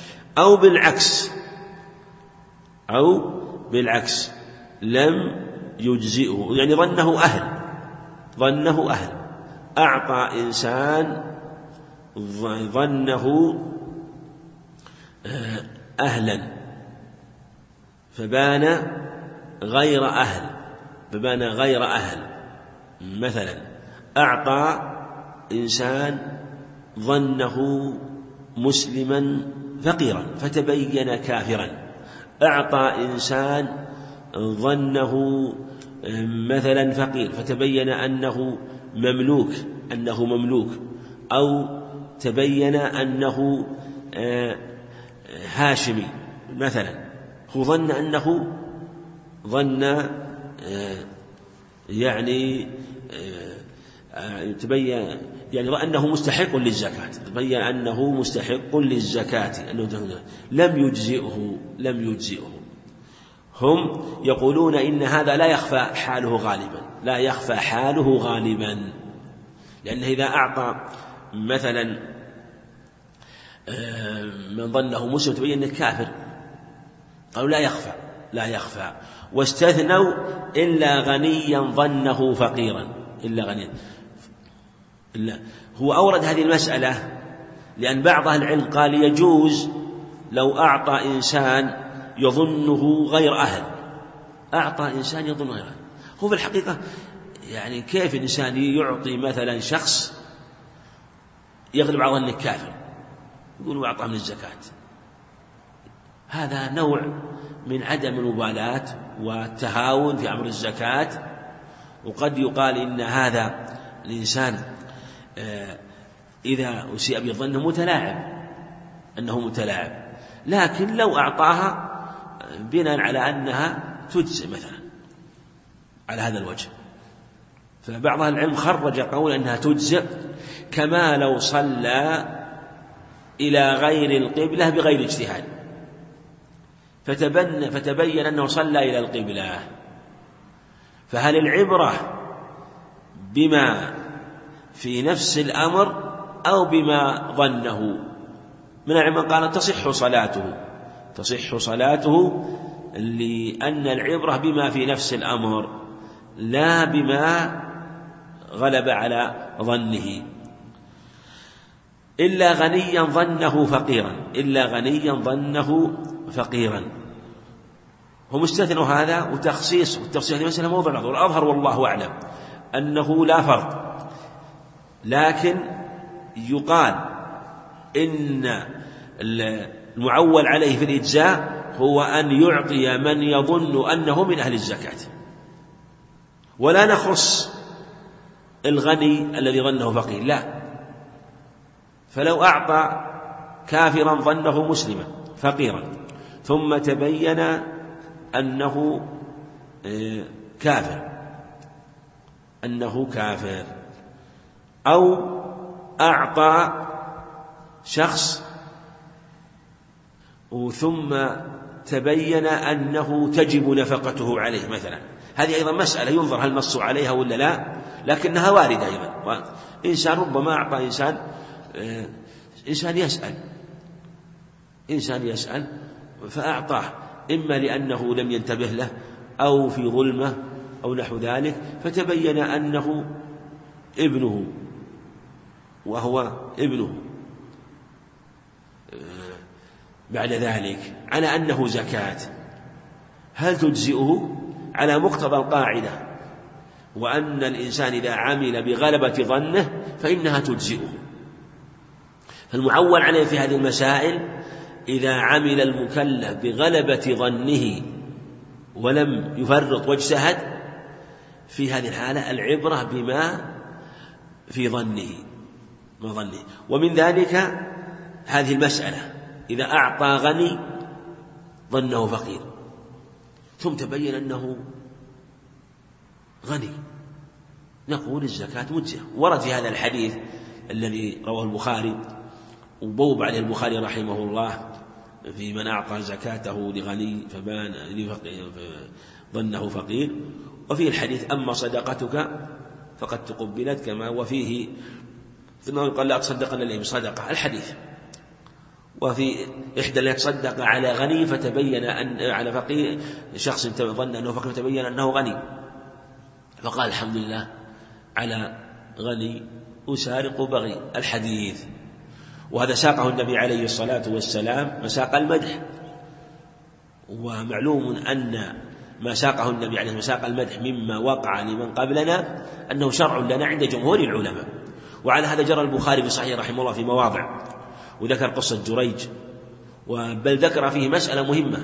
أو بالعكس لم يجزئه، يعني ظنه أهل، أعطى إنسان ظنه أهلا فبان غير أهل. مثلا أعطى إنسان ظنه مسلما فقيرا فتبين كافرا، أعطى إنسان ظنه مثلا فقير فتبين أنه مملوك، أو تبين أنه هاشمي مثلا. هو ظن أنه تبين يعني أنه مستحق للزكاة، تبين أنه مستحق للزكاة، لم يجزئه. هم يقولون إن هذا لا يخفى حاله غالبا، لأنه إذا أعطى مثلا من ظنه مسلم تبين أنه كافر، قالوا لا يخفى، واستثنوا إلا غنيا ظنه فقيرا، إلا غنيا. هو أورد هذه المسألة لأن بعض أهل العلم قال يجوز لو أعطى إنسان يظنه غير أهل، هو في الحقيقة يعني كيف الإنسان يعطي مثلا شخص يغلب على ظنه كافر يقول أعطاه من الزكاة؟ هذا نوع من عدم المبالاة والتهاون في أمر الزكاة. وقد يقال إن هذا الإنسان إذا أسيء بظنه متلاعب، لكن لو أعطاها بناء على أنها تجزئ مثلا على هذا الوجه، فبعض العلم خرج قول أنها تجزئ، كما لو صلى إلى غير القبلة بغير اجتهاد، فتبين أنه صلى إلى القبلة، فهل العبرة بما في نفس الأمر أو بما ظنه؟ من العلماء قال تصح صلاته لأن العبرة بما في نفس الأمر لا بما غلب على ظنه، إلا غنيا ظنه فقيرا. هم استثنوا هذا وتخصيص والتفصيل هذه مسألة موضع نظر، والأظهر والله أعلم أنه لا فرق، لكن يقال إن المعول عليه في الإجزاء هو أن يعطي من يظن أنه من أهل الزكاة، ولا نخص الغني الذي ظنه فقير، لا. فلو أعطى كافرا ظنه مسلما فقيرا ثم تبين أنه كافر، أو أعطى شخص ثم تبين أنه تجب نفقته عليه مثلا، هذه أيضا مسألة ينظر هل نص عليها ولا لا، لكنها واردة أيضا. إنسان ربما أعطى إنسان يسأل فأعطاه، إما لأنه لم ينتبه له أو في ظلمة أو نحو ذلك، فتبين أنه ابنه وهو ابنه بعد ذلك على أنه زكاة، هل تجزئه على مقتضى القاعدة وأن الإنسان إذا عمل بغلبة ظنه فإنها تجزئه؟ فالمعول عليه في هذه المسائل إذا عمل المكلف بغلبة ظنه ولم يفرط واجتهد، في هذه الحالة العبرة بما في ظنه. ومن ذلك هذه المسألة، إذا أعطى غني ظنه فقير ثم تبين أنه غني، نقول الزكاة مجزئة. ورد في هذا الحديث الذي رواه البخاري وبوب عليه البخاري رحمه الله في من أعطى زكاته لغني فبان ظنه فقير، وفيه الحديث أما صدقتك فقد تقبلت، كما وفيه ثم قال لا تصدق إلا بصدقة الحديث. وفي إحدى التي تصدق على غني فتبين أن على فقير شخص ظن أنه فقير فتبين أنه غني، فقال الحمد لله على غني أسارق بغي الحديث. وهذا ساقه النبي عليه الصلاة والسلام مساق المدح، ومعلوم أن ما ساقه النبي عليه مساق المدح مما وقع لمن قبلنا أنه شرع لنا عند جمهور العلماء. وعلى هذا جرى البخاري بصحيح رحمه الله في مواضع، وذكر قصة جريج، بل ذكر فيه مسألة مهمة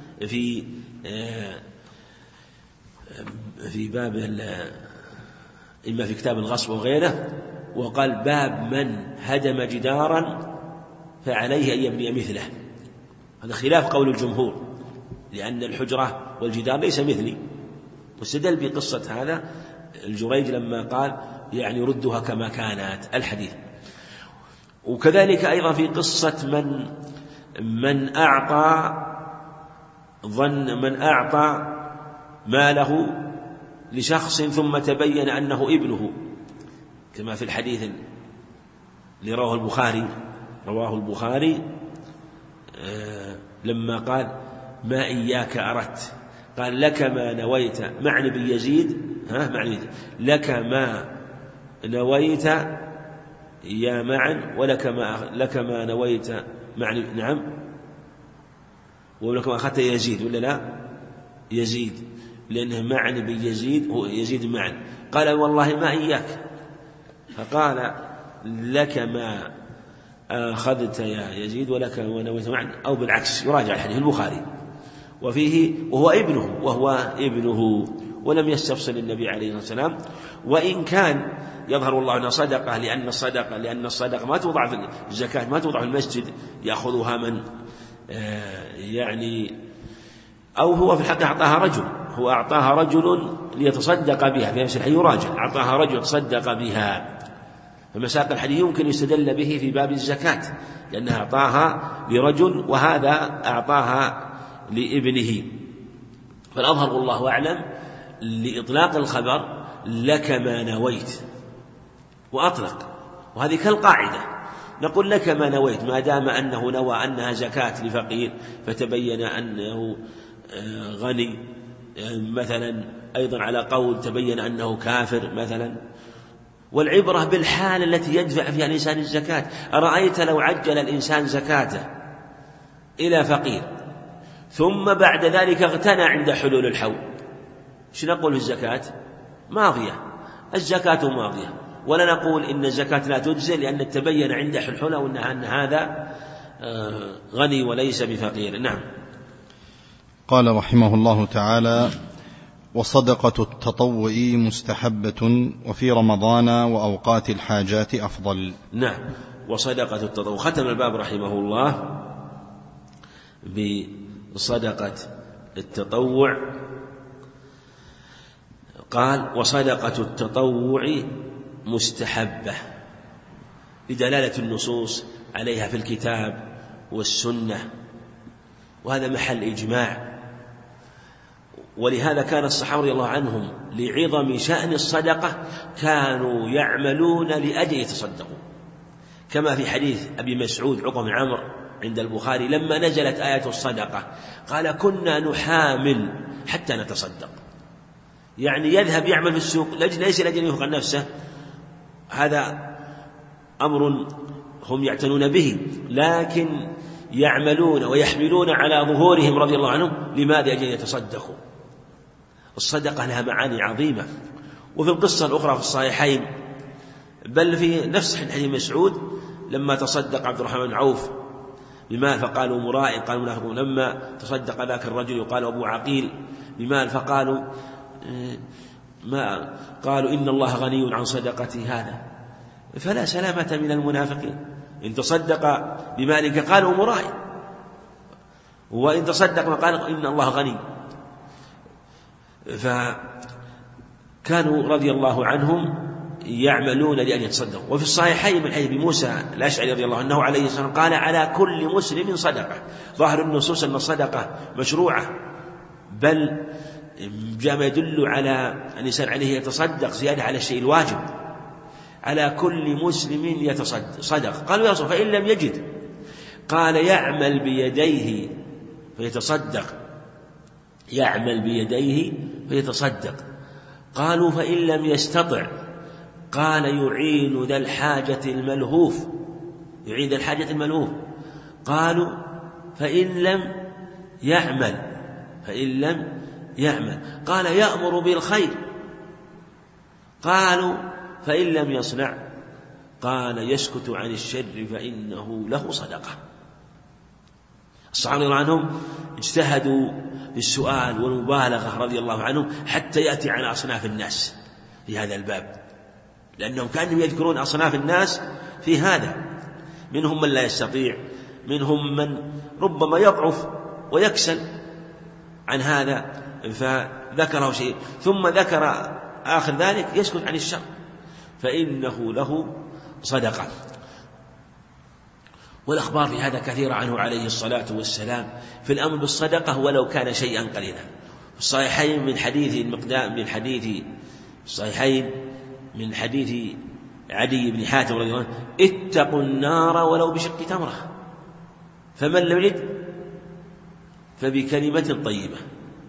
في باب إما في كتاب الغصب وغيره، وقال باب من هدم جدارا فعليه أن يبني مثله. هذا خلاف قول الجمهور، لأن الحجرة والجدار ليس مثلي، واستدل بقصة هذا الجريج لما قال يعني ردها كما كانت الحديث. وكذلك أيضا في قصة من أعطى ماله لشخص ثم تبين أنه ابنه، كما في الحديث اللي رواه البخاري لما قال ما إياك أردت، قال لك ما نويت معني بيزيد لك ما نويت يا معا لك ما نويت معني، نعم، ولك ما أخذت يزيد ولا لا يزيد، لأنه معني بيزيد هو يزيد معا. قال والله ما إياك، فقال لك ما أخذت يا يزيد ولك ما نويت معا، أو بالعكس، يراجع الحديث البخاري. وفيه وهو ابنه ولم يستفصل النبي عليه الصلاة والسلام. وإن كان يظهر الله أنها صدقة، لأن الصدقة ما توضع في الزكاة، ما توضع في المسجد يأخذها من يعني، أو هو في الحق أعطاها رجل ليتصدق بها، في نفس الحين يراجع، أعطاها رجل تصدق بها، فمساق الحديث يمكن يستدل به في باب الزكاة، لأنها أعطاها لرجل وهذا أعطاها لابنه. فالأظهر والله أعلم لإطلاق الخبر لك ما نويت، وأطلق، وهذه كالقاعدة، نقول لك ما نويت ما دام أنه نوى أنها زكاة لفقير فتبين أنه غني مثلا، أيضا على قول تبين أنه كافر مثلا. والعبرة بالحال التي يدفع فيها الإنسان الزكاة. أرأيت لو عجل الإنسان زكاته إلى فقير ثم بعد ذلك اغتنى عند حلول الحول، شو نقول في الزكاة؟ ماضية، الزكاة ماضية، ولا نقول إن الزكاة لا تجزي لأن تبين عند الحلول أن هذا غني وليس بفقير. نعم. قال رحمه الله تعالى: وصدقة التطوع مستحبة وفي رمضان وأوقات الحاجات أفضل. نعم، وصدقة التطوع. ختم الباب رحمه الله بصدقة التطوع، قال: وصدقة التطوع مستحبة، بدلالة النصوص عليها في الكتاب والسنة، وهذا محل إجماع. ولهذا كان الصحابة رضي الله عنهم لعظم شأن الصدقة كانوا يعملون لأجل يتصدقوا، كما في حديث أبي مسعود عقبة بن عمرو عند البخاري لما نزلت آية الصدقة قال: كنا نحامل حتى نتصدق، يعني يذهب يعمل في السوق ليس لأجل ينفق عن نفسه، هذا أمر هم يعتنون به، لكن يعملون ويحملون على ظهورهم رضي الله عنهم لماذا؟ أجل يتصدقوا. الصدقة لها معاني عظيمة. وفي القصة الأخرى في الصحيحين بل في نفس حديث مسعود لما تصدق عبد الرحمن بن عوف بمال فقالوا مرائي، قالوا منافق، لما تصدق ذاك الرجل يقال أبو عقيل بمال فقالوا ما قالوا إن الله غني عن صدقة هذا، فلا سلامة من المنافقين. إن تصدق بمالك قالوا مرائي، وإن تصدق ما قال إن الله غني. فكانوا رضي الله عنهم يعملون لأن يتصدقوا. وفي الصحيحين من حديث موسى الأشعري رضي الله عنه عليه السلام قال: على كل مسلم صدقة. ظاهر النصوص أن الصدقة مشروعة، بل جاء ما يدل على أن الإنسان عليه يتصدق زيادة على الشيء الواجب. على كل مسلم يتصدق. قالوا: يا رسول فإن لم يجد؟ قال: يعمل بيديه فيتصدق، يعمل بيديه فيتصدق. قالوا: فإن لم يستطع؟ قال: يعين ذا الحاجة الملهوف، يعين ذا الحاجة الملهوف. قالوا: فإن لم يعمل؟ فإن لم يعمل؟ قال: يأمر بالخير. قالوا: فإن لم يصنع؟ قال: يسكت عن الشر فإنه له صدقة. الصحابة رضي الله عنهم اجتهدوا في السؤال والمبالغة رضي الله عنهم حتى يأتي على أصناف الناس في هذا الباب، لأنهم كانوا يذكرون أصناف الناس في هذا، منهم من لا يستطيع، منهم من ربما يضعف ويكسل عن هذا، فذكره شيء، ثم ذكر آخر ذلك يسكت عن الشر فإنه له صدقة. والأخبار في هذا كثيرة عنه عليه الصلاة والسلام في الأمر بالصدقة ولو كان شيئا قليلا. في الصحيحين من حديث المقدام من حديث الصحيحين من حديث عدي بن حاتم رضي الله عنه: اتقوا النار ولو بشق تمرة، فمن لم يجد فبكلمة طيبة،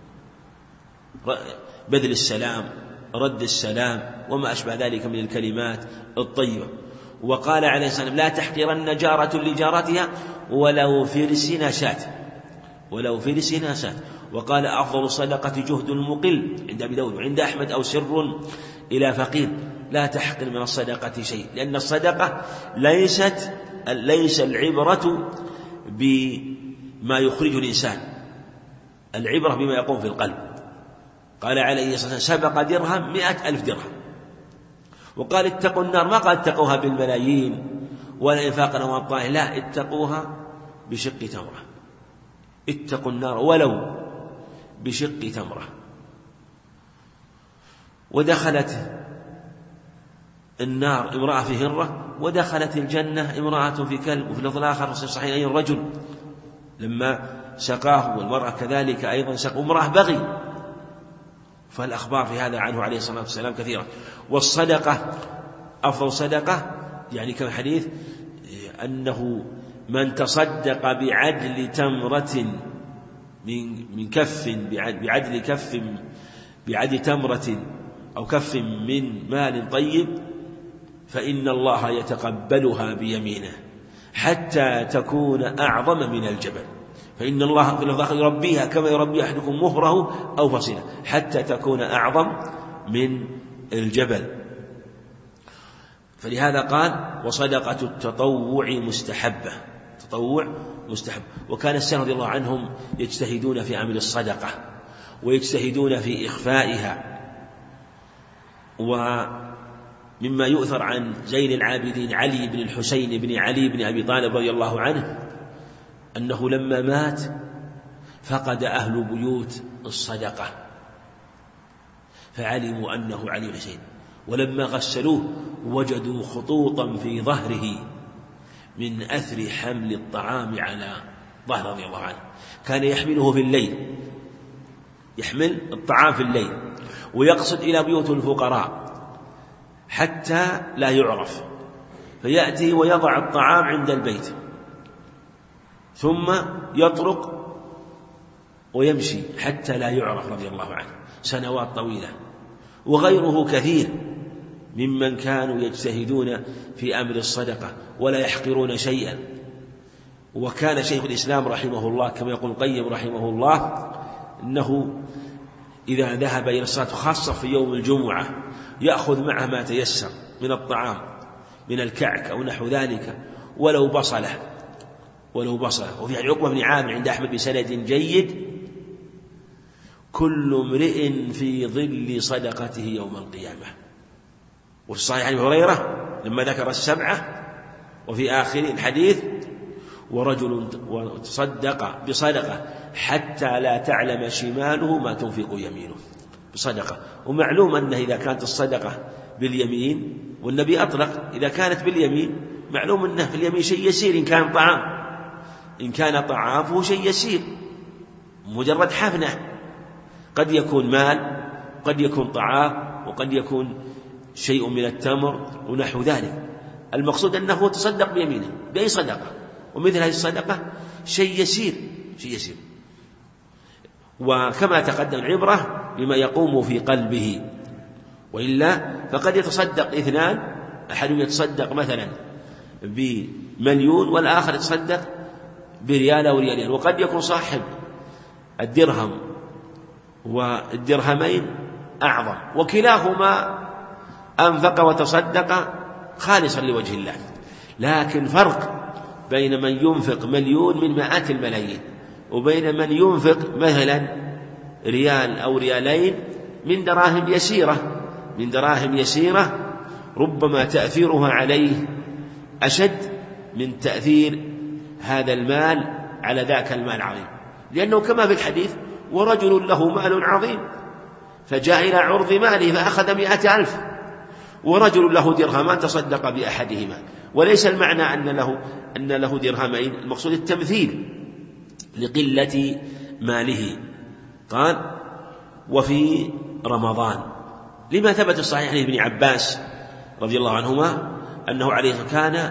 بذل السلام، رد السلام، وما أشبه ذلك من الكلمات الطيبة. وقال عليه السلام: لا تحقرن جارة لجارتها ولو فرسنا شاة، ولو فرسنا شاة. وقال: أفضل الصدقة جهد المقل عند أبي داود وعند أحمد، أو سر إلى فقير. لا تحقر من الصدقة شيء، لأن الصدقة ليس العبرة بما يخرج الإنسان، العبرة بما يقوم في القلب. قال عليه الصلاة والسلام: سبق درهم 100,000 درهم. وقال: اتقوا النار، ما قال اتقوها بالملايين ولا إنفاقا وأموالها، لا، اتقوها بشق تمرة. اتقوا النار ولو بشق تمرة. ودخلت النار امرأة في هرة، ودخلت الجنة امرأة في كلب. وفي اللفظ الآخر في الصحيح أي رجل لما سقاه، والمرأة كذلك أيضا سقوا امرأة بغي. فالأخبار في هذا عنه عليه الصلاة والسلام كثيرة. والصدقة أفضل صدقة، يعني كما حديث أنه من تصدق بعدل تمرة من كف، بعدل تمرة أو كف من مال طيب، فإن الله يتقبلها بيمينه حتى تكون أعظم من الجبل. فإن الله في الآخرة يربيها كما يربي أحدكم مهره أو فصيلة حتى تكون أعظم من الجبل. فلهذا قال وصدقة التطوع مستحبة، تطوع مستحب. وكان السلف رضي الله عنهم يجتهدون في عمل الصدقة ويجتهدون في إخفائها. ومما يؤثر عن زين العابدين علي بن الحسين بن علي بن أبي طالب رضي الله عنه أنه لما مات فقد أهل بيوت الصدقة فعلموا أنه علي بن الحسين، ولما غسلوه وجدوا خطوطا في ظهره من أثر حمل الطعام على ظهر رضي الله عنه. كان يحمله في الليل، يحمل الطعام في الليل ويقصد إلى بيوت الفقراء حتى لا يعرف، فيأتي ويضع الطعام عند البيت ثم يطرق ويمشي حتى لا يعرف رضي الله عنه سنوات طويلة. وغيره كثير ممن كانوا يجتهدون في أمر الصدقة ولا يحقرون شيئا. وكان شيخ الإسلام رحمه الله كما يقول القيم رحمه الله أنه إذا ذهب إلى الصلاة خاصة في يوم الجمعة يأخذ معه ما تيسر من الطعام من الكعك أو نحو ذلك ولو بصلة. وفي عقبة بن عامر عند أحمد بسند جيد كل امرئ في ظل صدقته يوم القيامة. وفي الصحيح عن هريرة لما ذكر السبعة وفي آخر الحديث ورجل تصدق بصدقة حتى لا تعلم شماله ما تنفق يمينه، بصدقة. ومعلوم أنه إذا كانت الصدقة باليمين، والنبي أطلق إذا كانت باليمين، معلوم أنه في اليمين شيء يسير إن كان طعام فهو شيء يسير مجرد حفنة، قد يكون مال قد يكون طعام وقد يكون شيء من التمر ونحو ذلك. المقصود أنه تصدق بيمينه بأي صدقة، ومثل هذه الصدقة شيء يسير. وكما تقدم العبرة بما يقوم في قلبه، وإلا فقد يتصدق اثنان، أحدهم يتصدق مثلا بمليون والآخر يتصدق بريال أو ريالين، وقد يكون صاحب الدرهم والدرهمين أعظم وكلاهما أنفق وتصدق خالصا لوجه الله. لكن فرق بين من ينفق مليون من مئات الملايين وبين من ينفق مثلا ريال أو ريالين من دراهم يسيرة ربما تأثيرها عليه أشد من تأثير هذا المال على ذاك المال العظيم. لأنه كما في الحديث ورجل له مال عظيم فجاء إلى عرض ماله فأخذ 100,000، ورجل له درهمان تصدق بأحدهما. وليس المعنى أن له درهمين، المقصود التمثيل لقلة ماله. قال وفي رمضان لما ثبت الصحيح عن ابن عباس رضي الله عنهما أنه عليه كان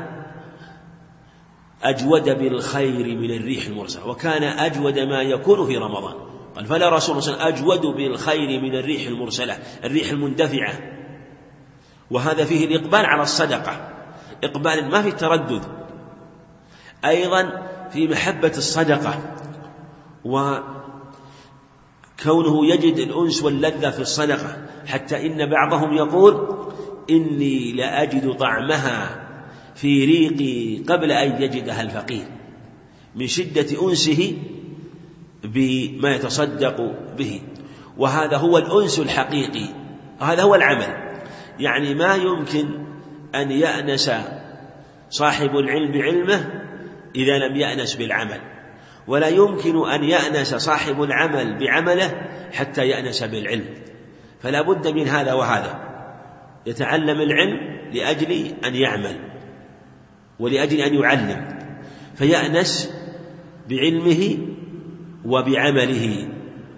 أجود بالخير من الريح المرسلة، وكان أجود ما يكون في رمضان. قال فلا رسول الله صلى الله عليه وسلم أجود بالخير من الريح المرسلة، الريح المندفعة. وهذا فيه الإقبال على الصدقة، إقبال ما في تردد، أيضا في محبة الصدقة، وكونه يجد الأنس واللذة في الصدقة، حتى إن بعضهم يقول إني لأجد طعمها في ريقي قبل أن يجدها الفقير، من شدة أنسه بما يتصدق به. وهذا هو الأنس الحقيقي، هذا هو العمل. يعني ما يمكن أن يأنس صاحب العلم بعلمه إذا لم يأنس بالعمل، ولا يمكن أن يأنس صاحب العمل بعمله حتى يأنس بالعلم. فلا بد من هذا وهذا، يتعلم العلم لأجل أن يعمل ولأجل أن يعلم، فيأنس بعلمه وبعمله،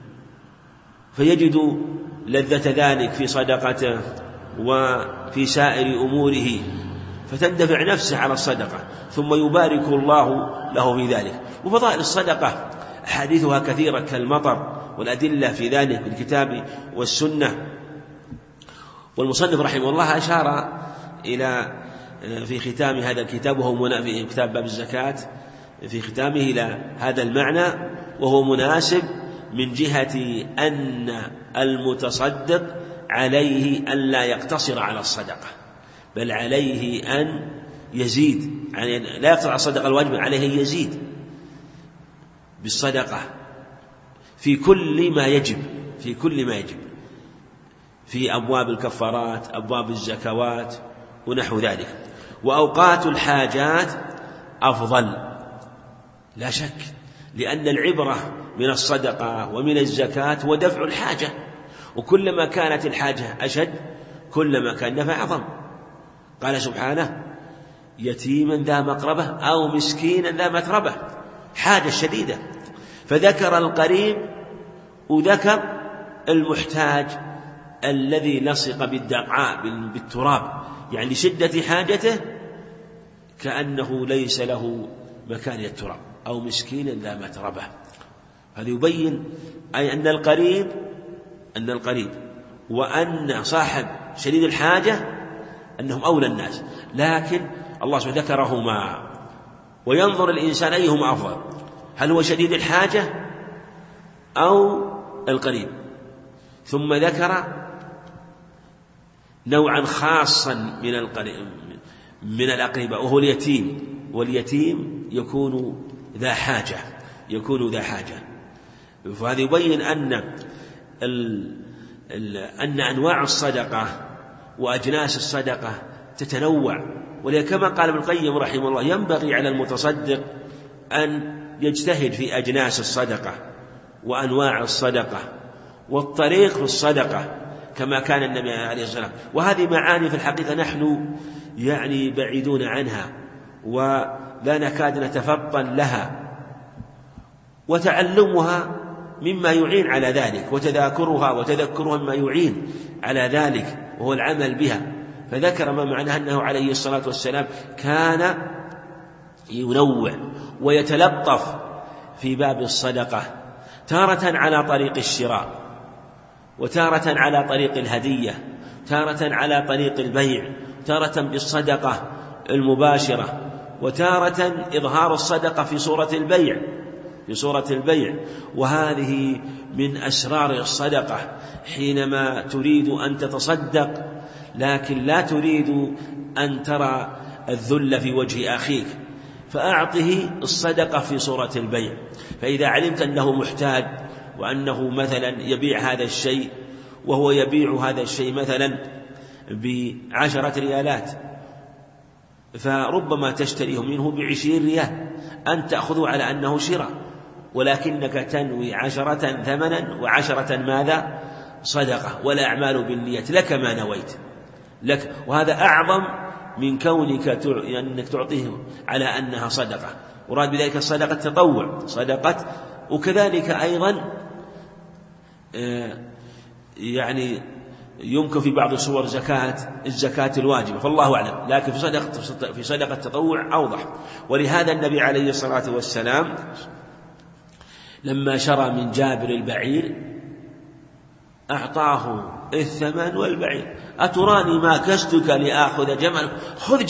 فيجد لذة ذلك في صدقته وفي سائر أموره، فتندفع نفسه على الصدقة، ثم يبارك الله له في ذلك. وفضائل الصدقة حديثها كثيرة كالمطر، والأدلة في ذلك بالكتاب والسنة. والمصنف رحمه الله أشار إلى في ختام هذا الكتاب، وهو في كتاب باب الزكاة، في ختامه إلى هذا المعنى، وهو مناسب من جهة أن المتصدق عليه أن لا يقتصر على الصدقة، بل عليه أن يزيد، يعني لا يقتصر على الصدقة الواجبة، عليه أن يزيد بالصدقة في كل ما يجب، في كل ما يجب، في أبواب الكفارات، أبواب الزكوات ونحو ذلك. وأوقات الحاجات أفضل لا شك، لأن العبرة من الصدقة ومن الزكاة ودفع الحاجة، وكلما كانت الحاجة أشد كلما كان النفع أعظم. قال سبحانه: يتيما ذا مقربة أو مسكينا ذا متربة، حاجة شديدة، فذكر القريب وذكر المحتاج الذي لصق بالدقعاء بالتراب، يعني شدة حاجته كأنه ليس له مكان التراب، أو مسكينا ذا متربة. هذا يبين أي أن القريب وأن صاحب شديد الحاجة أنهم أولى الناس، لكن الله سبحانه ذكرهما، وينظر الإنسان أيهما أفضل، هل هو شديد الحاجة أو القريب. ثم ذكر نوعا خاصا من الأقرباء، وهو اليتيم، واليتيم يكون ذا حاجة. فهذا يبين أن أنواع الصدقة وأجناس الصدقة تتنوع، ولكما قال ابن القيم رحمه الله: ينبغي على المتصدق أن يجتهد في أجناس الصدقة وأنواع الصدقة والطريق في الصدقة كما كان النبي عليه الصلاة والسلام. وهذه معاني في الحقيقة نحن يعني بعيدون عنها ولا نكاد نتفطن لها، وتعلمها مما يعين على ذلك، وتذكرها مما يعين على ذلك، وهو العمل بها. فذكر ما معناه أنه عليه الصلاة والسلام كان ينوع ويتلطف في باب الصدقة، تارة على طريق الشراء، وتارة على طريق الهدية، تارة على طريق البيع، تارة بالصدقة المباشرة، وتارة إظهار الصدقة في صورة البيع. وهذه من أسرار الصدقة، حينما تريد أن تتصدق لكن لا تريد أن ترى الذل في وجه أخيك، فأعطه الصدقة في صورة البيع. فإذا علمت أنه محتاج وأنه مثلا يبيع هذا الشيء، وهو يبيع هذا الشيء مثلا ب10 ريالات، فربما تشتريه منه ب20 ريال، أنت تأخذه على أنه شراء، ولكنك تنوي 10 ثمنا و10 ماذا؟ صدقة. ولا أعمال بالنية، لك ما نويت لك، وهذا أعظم من كونك أنك تعطيه على أنها صدقة. وراد بذلك الصدقة تطوع، صدقة. وكذلك أيضا يعني يمكن في بعض الصور الزكاة الواجبة، فالله أعلم، لكن في صدقة التطوع أوضح. ولهذا النبي عليه الصلاة والسلام لما شرى من جابر البعير أعطاه الثمن والبعير. أتراني ما كستك لآخذ جملك؟ خذ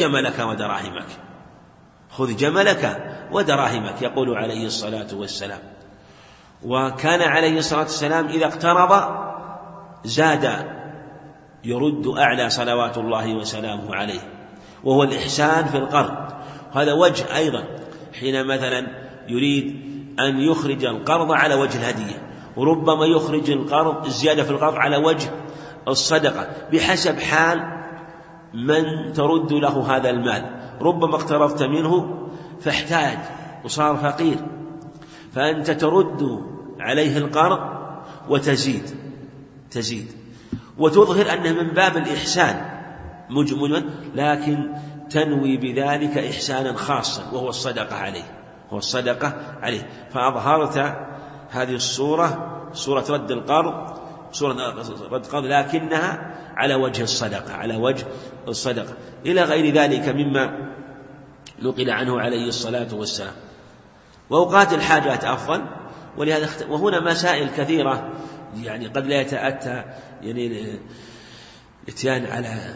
جملك ودراهمك، يقول عليه الصلاة والسلام. وكان عليه الصلاة والسلام إذا اقترض زاد يرد أعلى صلوات الله وسلامه عليه، وهو الإحسان في القرض. هذا وجه أيضا، حين مثلا يريد أن يخرج القرض على وجه الهدية، وربما يخرج القرض الزيادة في القرض على وجه الصدقة بحسب حال من ترد له هذا المال. ربما اقترضت منه فاحتاج وصار فقير، فأنت ترد عليه القرض وتزيد وتظهر أنه من باب الإحسان، مجملا، لكن تنوي بذلك إحسانا خاصا وهو الصدقة عليه، فأظهرت هذه الصورة، صورة رد القرض، لكنها على وجه الصدقة، إلى غير ذلك مما نقل عنه عليه الصلاة والسلام. وأوقات الحاجات أفضل، ولهذا وهنا مسائل كثيرة يعني قد لا يتأتى يعني الاتيان على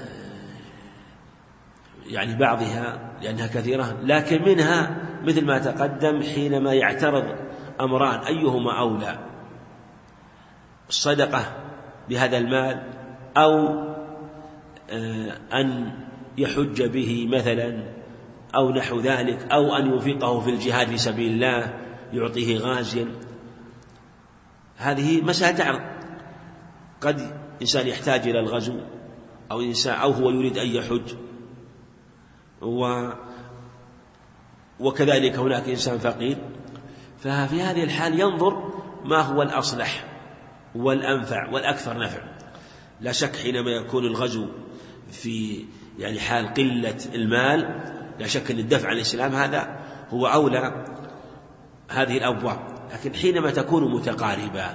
يعني بعضها لأنها كثيرة، لكن منها مثل ما تقدم حينما يعترض أمران أيهما أولى، الصدقة بهذا المال أو أن يحج به مثلا أو نحو ذلك، أو أن ينفقه في الجهاد في سبيل الله يعطيه غازيا. هذه مسألة تعرض، قد إنسان يحتاج إلى الغزو أو هو يريد أن يحج، وكذلك هناك إنسان فقير، ففي هذه الحال ينظر ما هو الأصلح والأنفع والأكثر نفع. لا شك حينما يكون الغزو في يعني حال قلة المال لا شك أن الدفع عن الإسلام هذا هو أولى هذه الأبواب، لكن حينما تكون متقاربة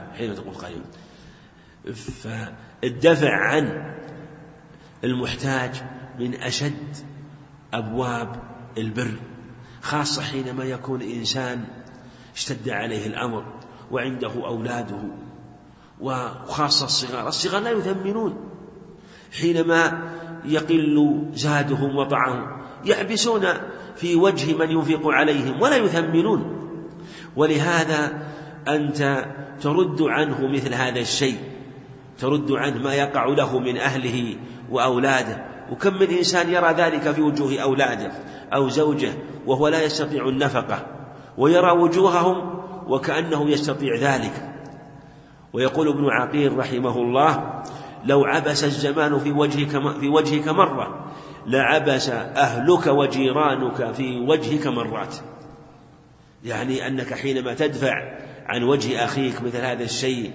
فالدفع عن المحتاج من أشد أبواب البر، خاصة حينما يكون إنسان اشتد عليه الأمر وعنده أولاده، وخاصة الصغار لا يثمنون، حينما يقل زادهم وطعهم يحبسون في وجه من ينفق عليهم ولا يثمنون. ولهذا أنت ترد عنه مثل هذا الشيء، ترد عنه ما يقع له من أهله وأولاده، وكم من إنسان يرى ذلك في وجوه أولاده أو زوجه وهو لا يستطيع النفقة، ويرى وجوههم وكأنه يستطيع ذلك. ويقول ابن عقيل رحمه الله: لو عبس الزمان في وجهك مرة لعبس أهلك وجيرانك في وجهك مرات. يعني أنك حينما تدفع عن وجه أخيك مثل هذا الشيء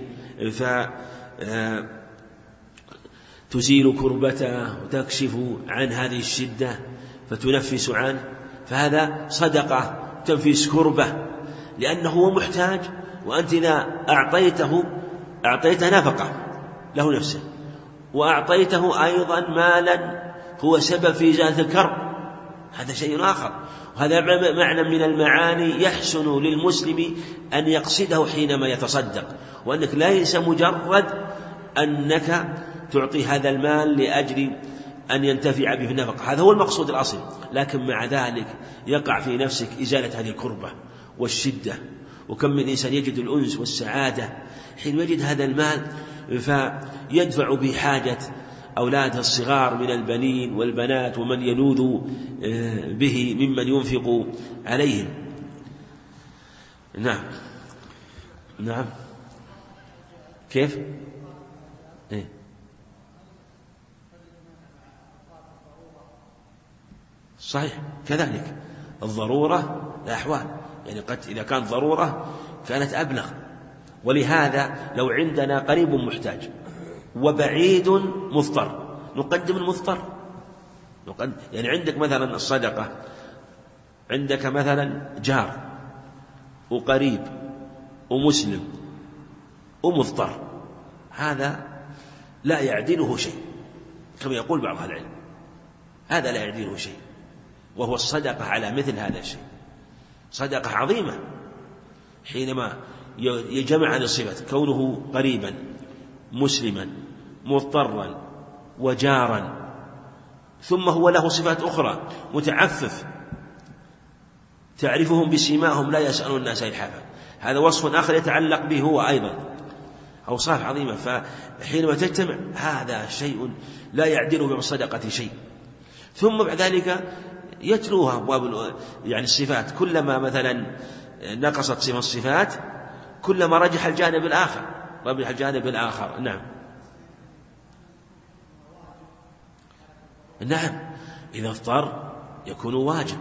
فتزيل كربته وتكشف عن هذه الشدة فتنفس عنه، فهذا صدقة تنفس كربة، لأنه هو محتاج، وأنت إذا أعطيته نفقة له نفسه، وأعطيته أيضا مالا هو سبب في إزالة الكرب، هذا شيء آخر. وهذا معنى من المعاني يحسن للمسلم أن يقصده حينما يتصدق، وأنك ليس مجرد أنك تعطي هذا المال لأجل أن ينتفع به في النفقة، هذا هو المقصود الأصل، لكن مع ذلك يقع في نفسك إزالة هذه الكربة والشدة. وكم من إنسان يجد الأنس والسعادة حين يجد هذا المال فيدفع به حاجة أولاده الصغار من البنين والبنات ومن يلوذ به ممن ينفق عليهم. نعم كيف؟ صحيح، كذلك الضرورة الأحوال، يعني قد إذا كانت ضرورة كانت أبلغ. ولهذا لو عندنا قريب محتاج وبعيد مضطر نقدم المضطر. يعني عندك مثلا الصدقة، عندك مثلا جار وقريب ومسلم ومضطر، هذا لا يعدله شيء كما يقول بعض أهل العلم، هذا لا يعدله شيء، وهو الصدقة على مثل هذا الشيء صدقة عظيمة حينما يجمع هذه الصفات، كونه قريبا مسلما مضطرا وجارا، ثم هو له صفات أخرى متعفف تعرفهم بسيماهم لا يسألون الناس إلحافا، هذا وصف آخر يتعلق به هو أيضا، أوصاف عظيمة. فحينما تجتمع هذا شيء لا يعدله بالصدقة شيء. ثم بعد ذلك يتلوها أبواب يعني الصفات، كلما مثلا نقصت صفة الصفات كلما رجح الجانب الآخر. نعم إذا اضطر يكون واجب،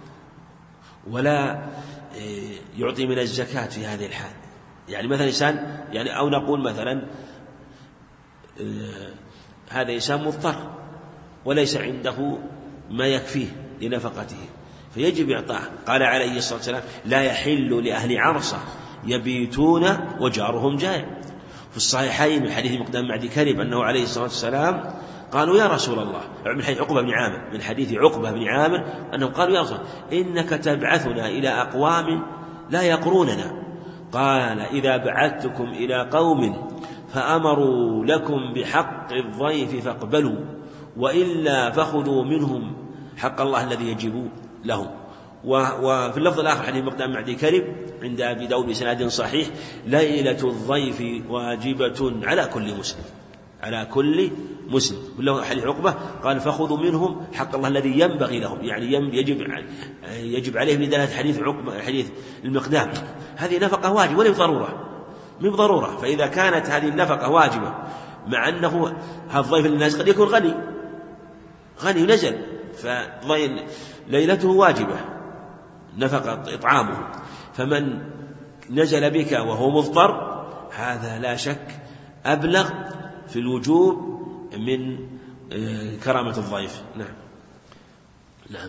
ولا يعطي من الزكاة في هذه الحال. يعني مثلا إنسان يعني أو نقول مثلا هذا إنسان مضطر وليس عنده ما يكفيه لنفقته فيجب إعطاه. قال عليه الصلاة والسلام: لا يحل لأهل عرصة يبيتون وجارهم جائع. في الصحيحين من حديث مقدام معدي كرب أنه عليه الصلاة والسلام قالوا: يا رسول الله، من حديث عقبة بن عامر أنهم قالوا: يا رسول الله، إنك تبعثنا إلى أقوام لا يقروننا. قال: إذا بعثتكم إلى قوم فأمروا لكم بحق الضيف فاقبلوا، وإلا فخذوا منهم حق الله الذي يجب لهم. وفي اللفظ الآخر حديث مقدام معدي كرب عند أبي داود بسناد صحيح: ليلة الضيف واجبة على كل مسلم، على كل مسلم. بالله حديث عقبة قال: فخذوا منهم حق الله الذي ينبغي لهم، يعني يجب عليهم لدلالة حديث عقبة حديث المقدام. هذه نفقة واجبة ولا من ضرورة. فإذا كانت هذه النفقة واجبة مع أنه هذا الضيف للناس قد يكون غني نزل، فليلته واجبة نفقة إطعامه، فمن نزل بك وهو مضطر هذا لا شك أبلغ في الوجوب من كرامة الضيف. نعم.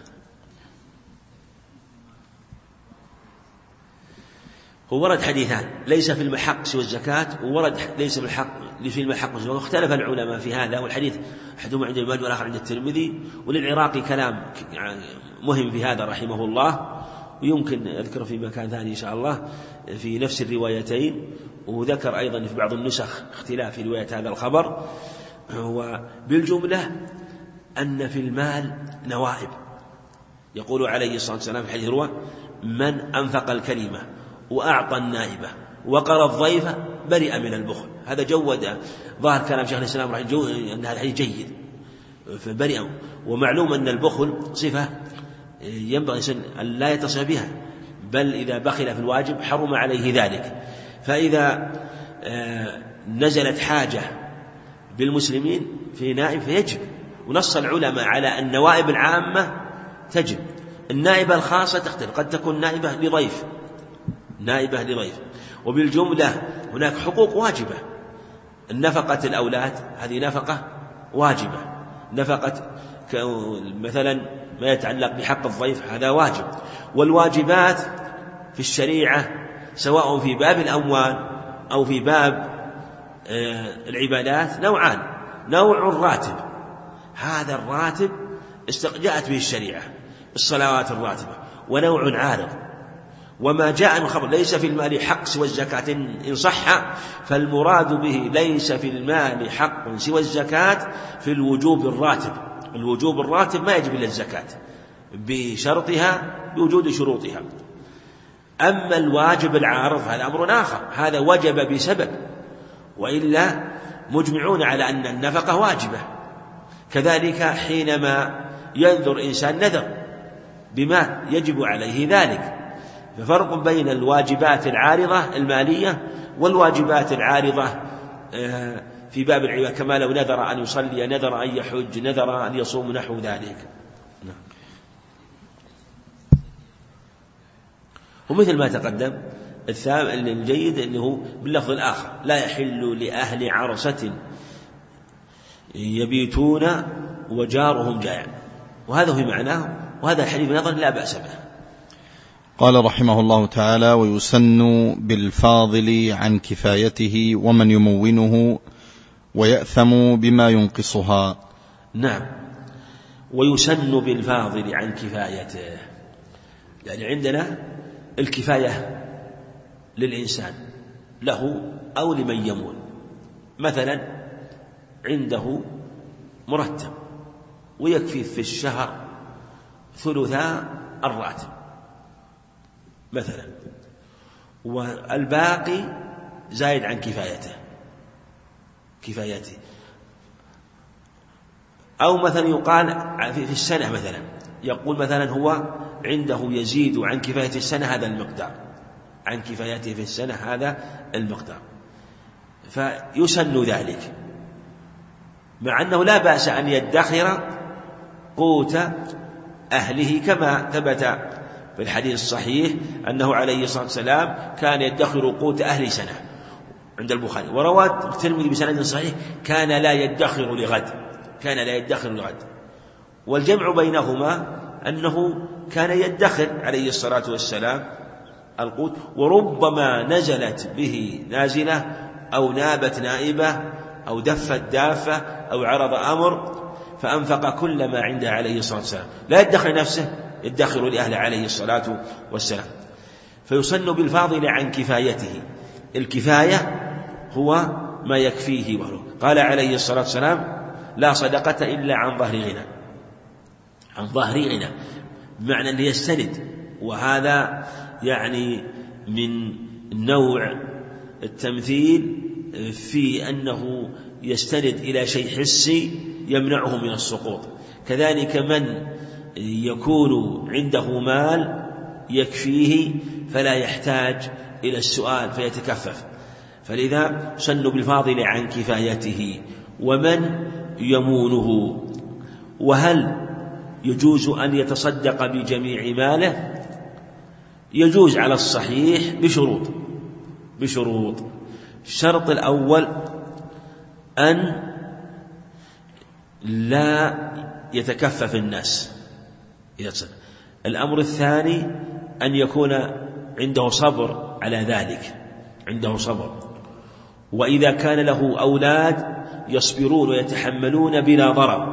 هو ورد حديثان: ليس في المحق سوى الزكاة، وورد ليس في المحق سوى. واختلف العلماء في هذا، والحديث أحدهما عند الماجد والآخر عند الترمذي. وللعراقي كلام مهم في هذا رحمه الله، ويمكن أذكره في مكان ثاني إن شاء الله في نفس الروايتين. وذكر أيضا في بعض النسخ اختلاف في رواية هذا الخبر. وبالجملة أن في المال نوائب. يقول عليه الصلاة والسلام في حديث رواه: من أنفق الكلمة وأعطى النائبة وقرى الضيف برئ من البخل. هذا جود ظاهر كلام شيخ الإسلام رحمه الله أن هذا الحديث جيد فبرئ. ومعلوم أن البخل صفة ينبغي أن لا يتصف بها، بل إذا بخل في الواجب حرم عليه ذلك. فإذا نزلت حاجة بالمسلمين في نائب فيجب. ونص العلماء على النوائب العامة تجب. النائبة الخاصة تختلف، قد تكون نائبة لضيف. وبالجملة هناك حقوق واجبة. النفقة الأولاد هذه نفقة واجبة. نفقة مثلا ما يتعلق بحق الضيف هذا واجب. والواجبات في الشريعة سواء في باب الأموال أو في باب العبادات نوعان: نوع راتب، هذا الراتب جاءت به الشريعة الصلوات الراتبة، ونوع عارض. وما جاء من خبر ليس في المال حق سوى الزكاة إن صح، فالمراد به ليس في المال حق سوى الزكاة في الوجوب الراتب. الوجوب الراتب ما يجب إلا الزكاة بشرطها بوجود شروطها. أما الواجب العارض هذا أمر آخر، هذا وجب بسبب، وإلا مجمعون على أن النفقة واجبة. كذلك حينما ينذر إنسان نذر بما يجب عليه ذلك. ففرق بين الواجبات العارضة المالية والواجبات العارضة في باب العبادة، كما لو نذر أن يصلي، نذر أن يحج، نذر أن يصوم نحو ذلك. ومثل ما تقدم الجيد أنه باللفظ الآخر: لا يحل لأهل عرصة يبيتون وجارهم جائع. وهذا في معناه، وهذا الحديث نظر لا بأس به. قال رحمه الله تعالى: ويسن بالفاضل عن كفايته ومن يمونه ويأثم بما ينقصها. نعم. ويسن بالفاضل عن كفايته، يعني عندنا الكفاية للإنسان له أو لمن يمون. مثلا عنده مرتب ويكفي في الشهر ثلثا الراتب مثلا، والباقي زايد عن كفايته. أو مثلا يقال في السنة، مثلا يقول مثلا هو عنده يزيد عن كفاية السنة هذا المقدار، عن كفايته في السنة هذا المقدار، فيسن ذلك، مع أنه لا بأس أن يدخر قوت أهله، كما ثبت في الحديث الصحيح أنه عليه الصلاة والسلام كان يدخر قوت أهل سنة عند البخاري. وروى الترمذي بسند صحيح: كان لا يدخر لغد. والجمع بينهما أنه كان يدخر عليه الصلاة والسلام القوت، وربما نزلت به نازلة أو نابت نائبة أو دفت دافة أو عرض أمر فأنفق كل ما عنده عليه الصلاة والسلام، لا يدخر نفسه، يدخر لأهله عليه الصلاة والسلام. فيصن بالفاضل عن كفايته. الكفاية هو ما يكفيه وهو. قال عليه الصلاة والسلام: لا صدقة إلا عن ظهر غنى، عن ظهر غنى، بمعنى أن يستند، وهذا يعني من نوع التمثيل في أنه يستند إلى شيء حسي يمنعه من السقوط. كذلك من يكون عنده مال يكفيه فلا يحتاج إلى السؤال فيتكفف، فلذا سن بالفاضل عن كفايته. ومن يمونه، وهل يجوز أن يتصدق بجميع ماله؟ يجوز على الصحيح بشروط. الشرط الأول أن لا يتكفف الناس. الأمر الثاني أن يكون عنده صبر على ذلك، عنده صبر، وإذا كان له أولاد يصبرون ويتحملون بلا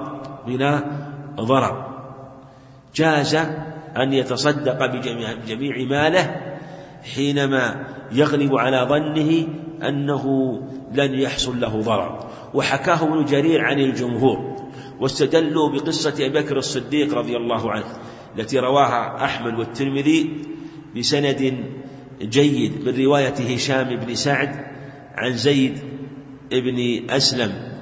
ضرر جاز أن يتصدق بجميع ماله حينما يغلب على ظنه أنه لن يحصل له ضرر. وحكاه ابن جرير عن الجمهور، واستدلوا بقصة أبي بكر الصديق رضي الله عنه التي رواها أحمد والترمذي بسند جيد من رواية هشام بن سعد عن زيد بن أسلم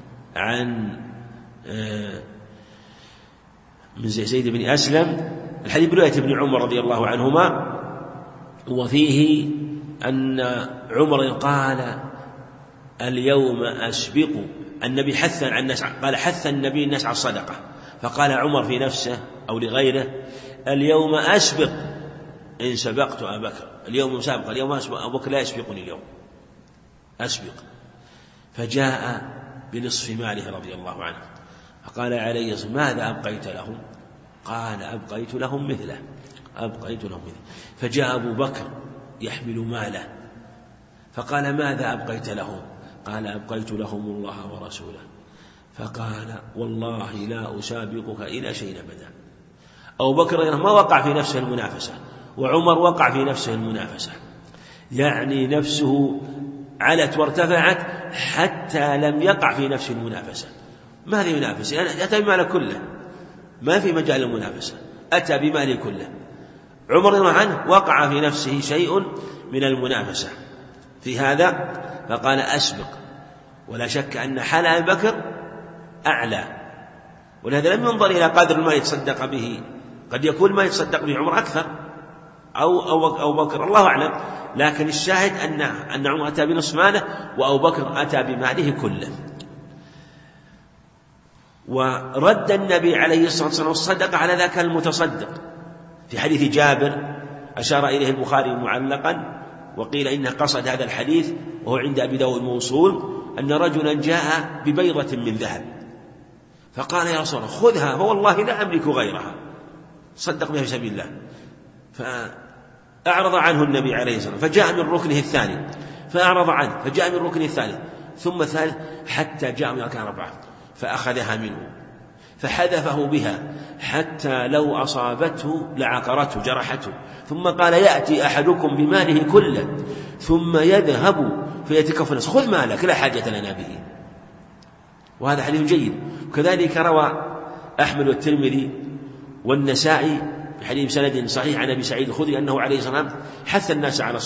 من زيد بن أسلم، الحديث برواية ابن عمر رضي الله عنهما، وفيه أن عمر قال: اليوم أسبق. النبي حث عن الناس، قال حث النبي الناس على الصدقة، فقال عمر في نفسه أو لغيره: اليوم أسبق إن سبقت أبا بكر. اليوم مسابقة، اليوم أسبق، أبو بكر لا يسبقني اليوم، أسبق. فجاء بنصف ماله رضي الله عنه، فقال عليه الصلاة: ماذا أبقيت لهم؟ قال: أبقيت لهم مثله. فجاء أبو بكر يحمل ماله، فقال: ماذا أبقيت لهم؟ قال: أبقيت لهم الله ورسوله. فقال: والله لا أسابقك إلى شيء أبدا. أبو بكر ما وقع في نفسه المنافسة، وعمر وقع في نفسه المنافسة، يعني نفسه علت وارتفعت حتى لم يقع في نفس المنافسة. ما هذه منافسة؟ يعني أتى بماله كله، ما في مجال المنافسة، أتى بماله كله. عمر رضي الله عنه وقع في نفسه شيء من المنافسة في هذا، فقال: أسبق. ولا شك أن حال أبي بكر أعلى، ولهذا لم ينظر إلى قدر ما يتصدق به، قد يكون ما يتصدق به عمر أكثر أو بكر، الله أعلم، لكن الشاهد أن عمر أتى بنصف ماله وأبو بكر أتى بماله كله. ورد النبي عليه الصلاة والسلام الصدقة على ذاك المتصدق في حديث جابر أشار إليه البخاري معلقا، وقيل إنه قصد هذا الحديث وهو عند أبي داود موصول، أن رجلا جاء ببيضة من ذهب فقال: يا رسول الله خذها فوالله لا أملك غيرها، صدق بها في سبيل الله. فأعرض عنه النبي عليه الصلاة والسلام، فجاء من ركنه الثاني فأعرض عنه، فجاء من ركنه الثالث ثم الثالث، حتى جاء من الأركان الأربعة فأخذها منه فحذفه بها حتى لو أصابته لعقرته جرحته، ثم قال: يأتي أحدكم بماله كله ثم يذهب فيتكفل، خذ مالك لا حاجة لنا به. وهذا حديث جيد. وكذلك روى أحمد والترمذي والنسائي بحديث سند صحيح عن أبي سعيد الخدري أنه عليه الصلاة والسلام حث الناس على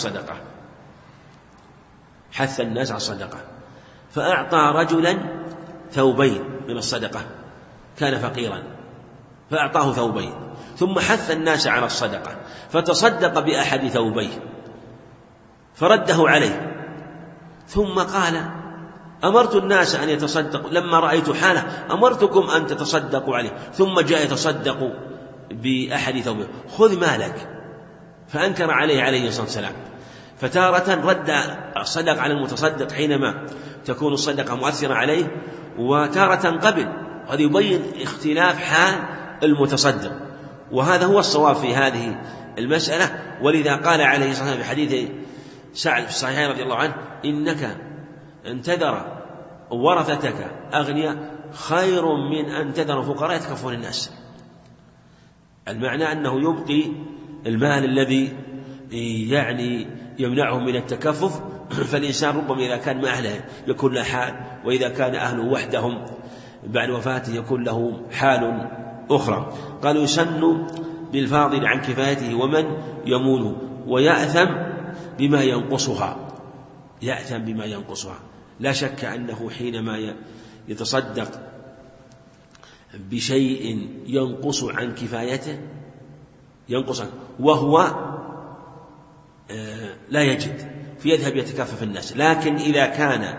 الصدقة، فأعطى رجلا ثوبين من الصدقة، كان فقيرا فأعطاه ثوبين، ثم حث الناس على الصدقة فتصدق بأحد ثوبيه فرده عليه، ثم قال: أمرت الناس أن يتصدقوا، لما رأيت حاله أمرتكم أن تتصدقوا عليه، ثم جاء يتصدق بأحد ثوبه، خذ مالك. فأنكر عليه الصلاة والسلام. فتارة رد الصدق على المتصدق حينما تكون الصدقة مؤثرة عليه، وتارة قبل وهذا يبين اختلاف حال المتصدق، وهذا هو الصواب في هذه المسألة. ولذا قال عليه الصلاة والسلام في حديث سعد في الصحيحين رضي الله عنه: إنك أن تذر ورثتك أغنياء خير من أن تذر فقراء يتكفون الناس. المعنى أنه يبقي المال الذي يعني يمنعهم من التكفف، فالإنسان ربما إذا كان مع أهله يكون له حال، وإذا كان أهله وحدهم بعد وفاته يكون له حال أخرى. قالوا: يسن بالفاضل عن كفايته ومن يمول ويأثم بما ينقصها. يأثم بما ينقصها. لا شك أنه حينما يتصدق بشيء ينقص عن كفايته وهو لا يجد فيذهب يتكفف الناس، لكن إذا كان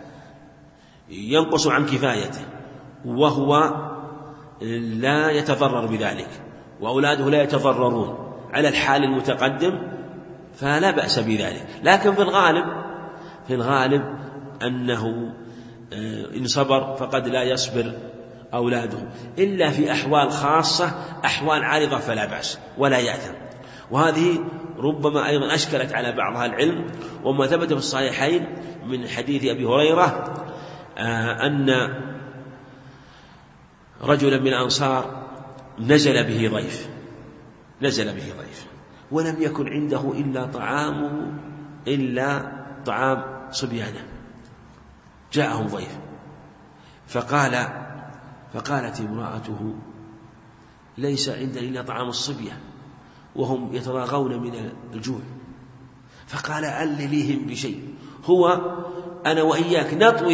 ينقص عن كفايته وهو لا يتضرر بذلك وأولاده لا يتضررون على الحال المتقدم فلا بأس بذلك. لكن في الغالب أنه إن صبر فقد لا يصبر أولاده، إلا في أحوال خاصة، أحوال عارضة فلا بأس ولا يأثم. وهذه ربما أيضا أشكلت على بعض أهل العلم. وما ثبت في الصحيحين من حديث أبي هريرة أن رجلا من الأنصار نزل به ضيف ولم يكن عنده إلا طعام صبيانه. جاءهم ضيف فقالت امرأته: ليس عندنا إلا طعام الصبية وهم يتراغون من الجوع. فقال: علليهم بشيء، هو أنا وإياك نطوي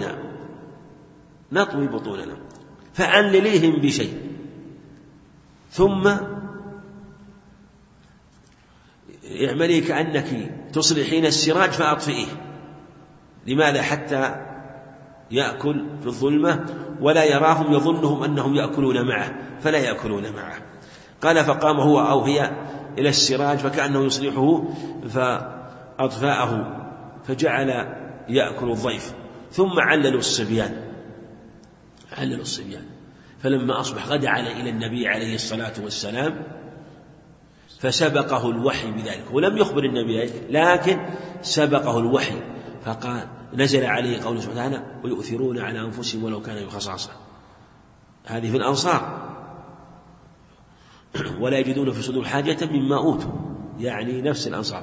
بطوننا فعلليهم بشيء، ثم اعملي كأنك تصلحين السراج فأطفئيه. لماذا؟ حتى يأكل في الظلمة ولا يراهم، يظنهم أنهم يأكلون معه فلا يأكلون معه. قال: فقام هو أو هي إلى السراج فكأنه يصلحه فأطفأه، فجعل يأكل الضيف، ثم عللوا الصبيان. فلما أصبح غدا إلى النبي عليه الصلاة والسلام فسبقه الوحي بذلك، ولم يخبر النبي ذلك لكن سبقه الوحي، فقال نزل عليه قوله سبحانه: ويؤثرون على أنفسهم ولو كان بخصاصة. هذه في الأنصار. ولا يجدون في صدور حاجة مما أوتوا، يعني نفس الأنصار.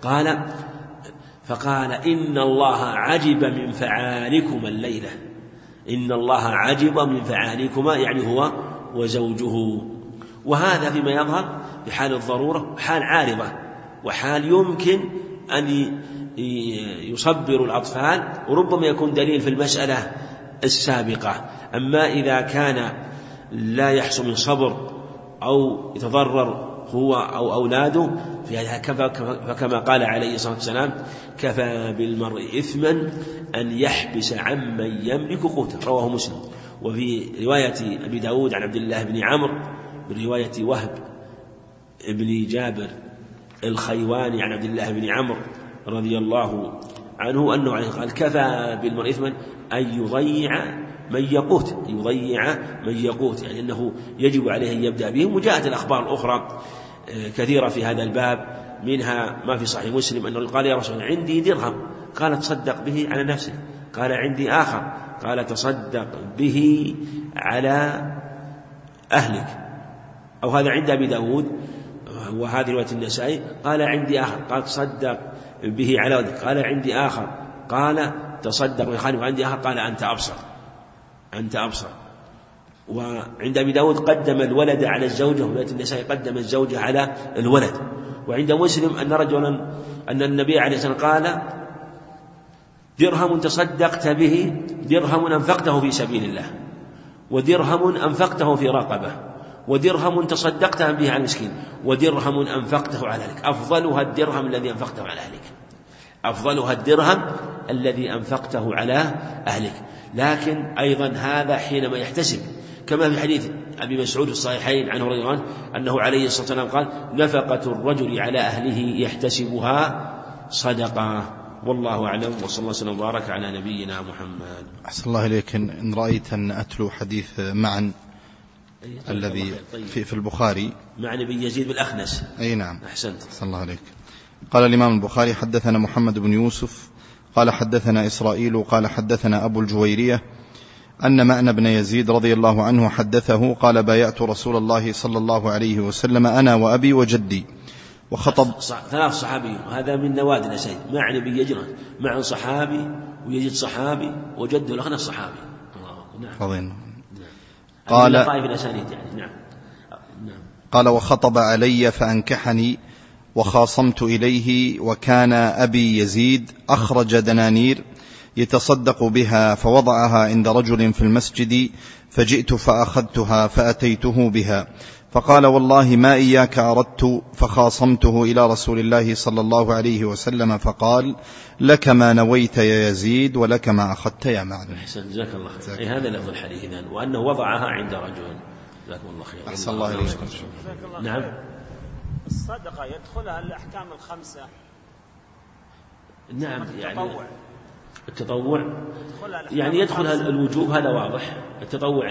فقال: إن الله عجب من فعالكما الليلة. إن الله عجب من فعالكما، يعني هو وزوجه. وهذا فيما يظهر بحال الضرورة، حال عارضة، وحال يمكن أن يصبر الأطفال، وربما يكون دليل في المسألة السابقة. أما إذا كان لا يحصل من صبر أو يتضرر هو أو أولاده فكما قال عليه الصلاة والسلام: كفى بالمرء إثما أن يحبس عمن يملك قوته. رواه مسلم. وفي رواية أبي داود عن عبد الله بن عمرو من رواية وهب بن جابر الخيواني عن عبد الله بن عمرو رضي الله عنه أنه قال: كفى بالمرء إثما أن يضيع من يقوت، يعني أنه يجب عليه أن يبدأ بهم. وجاءت الأخبار الأخرى كثيرة في هذا الباب، منها ما في صحيح مسلم أنه قال: يا رسول الله عندي درهم، قال: تصدق به على نفسك. قال: عندي آخر، قال: تصدق به على أهلك. أو هذا عند أبي داود، وهذه رواية النسائي. قال: عندي آخر، قال: تصدق به على ولدك. قال: عندي آخر، قال: تصدق بخالف. عندي آخر، قال: أنت أبصر. وعند أبي داود قدم الولد على الزوجة، ورواية النسائي قدم الزوجة على الولد. وعند مسلم أن النبي عليه الصلاة والسلام قال: درهم تصدقت به، درهم أنفقته في سبيل الله، ودرهم أنفقته في رقبة، ودرهم تصدقت به على المسكين، ودرهم أنفقته على أهلك. أفضلها الدرهم الذي أنفقته على أهلك، أفضلها الدرهم الذي أنفقته على أهلك. لكن أيضا هذا حينما يحتسب، كما في حديث أبي مسعود الصحيحين عنه رضي الله عنه أنه عليه الصلاة والسلام قال: نفقة الرجل على أهله يحتسبها صدقة. والله أعلم، وصلى الله وسلم وبارك على نبينا محمد. أحسن الله إليك. إن رأيت أن أتلو حديث معا الذي في البخاري مع نبي يزيد بالأخنس. أي نعم. أحسنت. أحسن الله عليك. قال الإمام البخاري: حدثنا محمد بن يوسف قال حدثنا إسرائيل قال حدثنا أبو الجويرية أن معنى بن يزيد رضي الله عنه حدثه قال: بايعت رسول الله صلى الله عليه وسلم أنا وأبي وجدي وخطب. 3 صحابي، وهذا من نوادر الأسانيد. مع نبي يجرى مع صحابي ويزيد صحابي وجده الأخنس صحابي. نعم. قال طائف الأسانيد يعني. نعم. قال: وخطب علي فأنكحني وخاصمت إليه، وكان أبي يزيد أخرج دنانير يتصدق بها فوضعها عند رجل في المسجد، فجئت فأخذتها فأتيته بها فقال: والله ما إياك أردت، فخاصمته إلى رسول الله صلى الله عليه وسلم فقال: لك ما نويت يا يزيد ولك ما أخذت يا معن. أحسن، جزاك الله خير. أي هذا لفظ الحديث إذن، وأنه وضعها عند رجل. جزاكم الله خير. أحسن الله إليك. نعم. الصدقة يدخلها الأحكام الخمسة. نعم، يعني التطوع يعني يدخلها الوجوب، هذا واضح. التطوع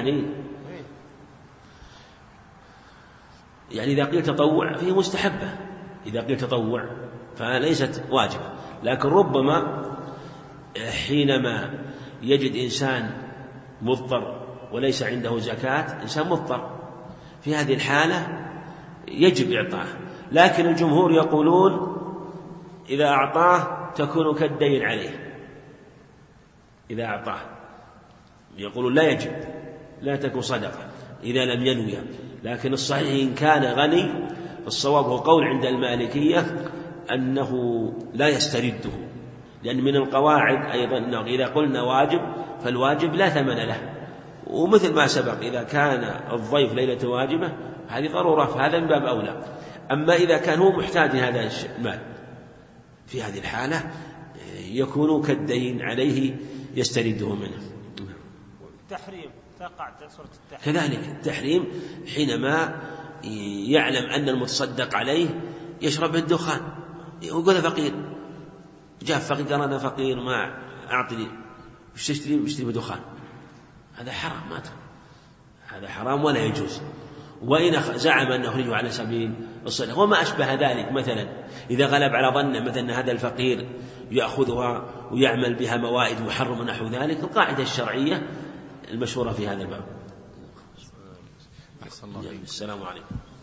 يعني إذا قيل تطوع فهي مستحبة، إذا قيل تطوع فليست واجبة، لكن ربما حينما يجد إنسان مضطر وليس عنده زكاة، إنسان مضطر، في هذه الحالة يجب إعطاه، لكن الجمهور يقولون إذا أعطاه تكون كالدين عليه. إذا أعطاه يقولون لا يجب، لا تكون صدقة إذا لم ينوي، لكن الصحيح إن كان غني الصواب هو قول عند المالكية أنه لا يسترده، لأن من القواعد أيضا أنه إذا قلنا واجب فالواجب لا ثمن له، ومثل ما سبق إذا كان الضيف ليلة واجبة هذه ضرورة، فهذا من باب أولى. أما إذا كان هو محتاج لهذا المال في هذه الحالة يكون كالدين عليه يسترده منه. التحريم تقع سورة التحريم. كذلك التحريم حينما يعلم أن المتصدق عليه يشرب الدخان، يقول فقير، جاء فقير قال أنا فقير ما أعطني، وش تشتري بدخان؟ هذا حرام، هذا حرام ولا يجوز. وإن زعم أنه يخرجه على سبيل الصدقة وما أشبه ذلك، مثلا إذا غلب على ظنه مثلا هذا الفقير يأخذها ويعمل بها موائد محرمة نحو ذلك، القاعدة الشرعية المشهورة في هذا الباب. السلام عليكم.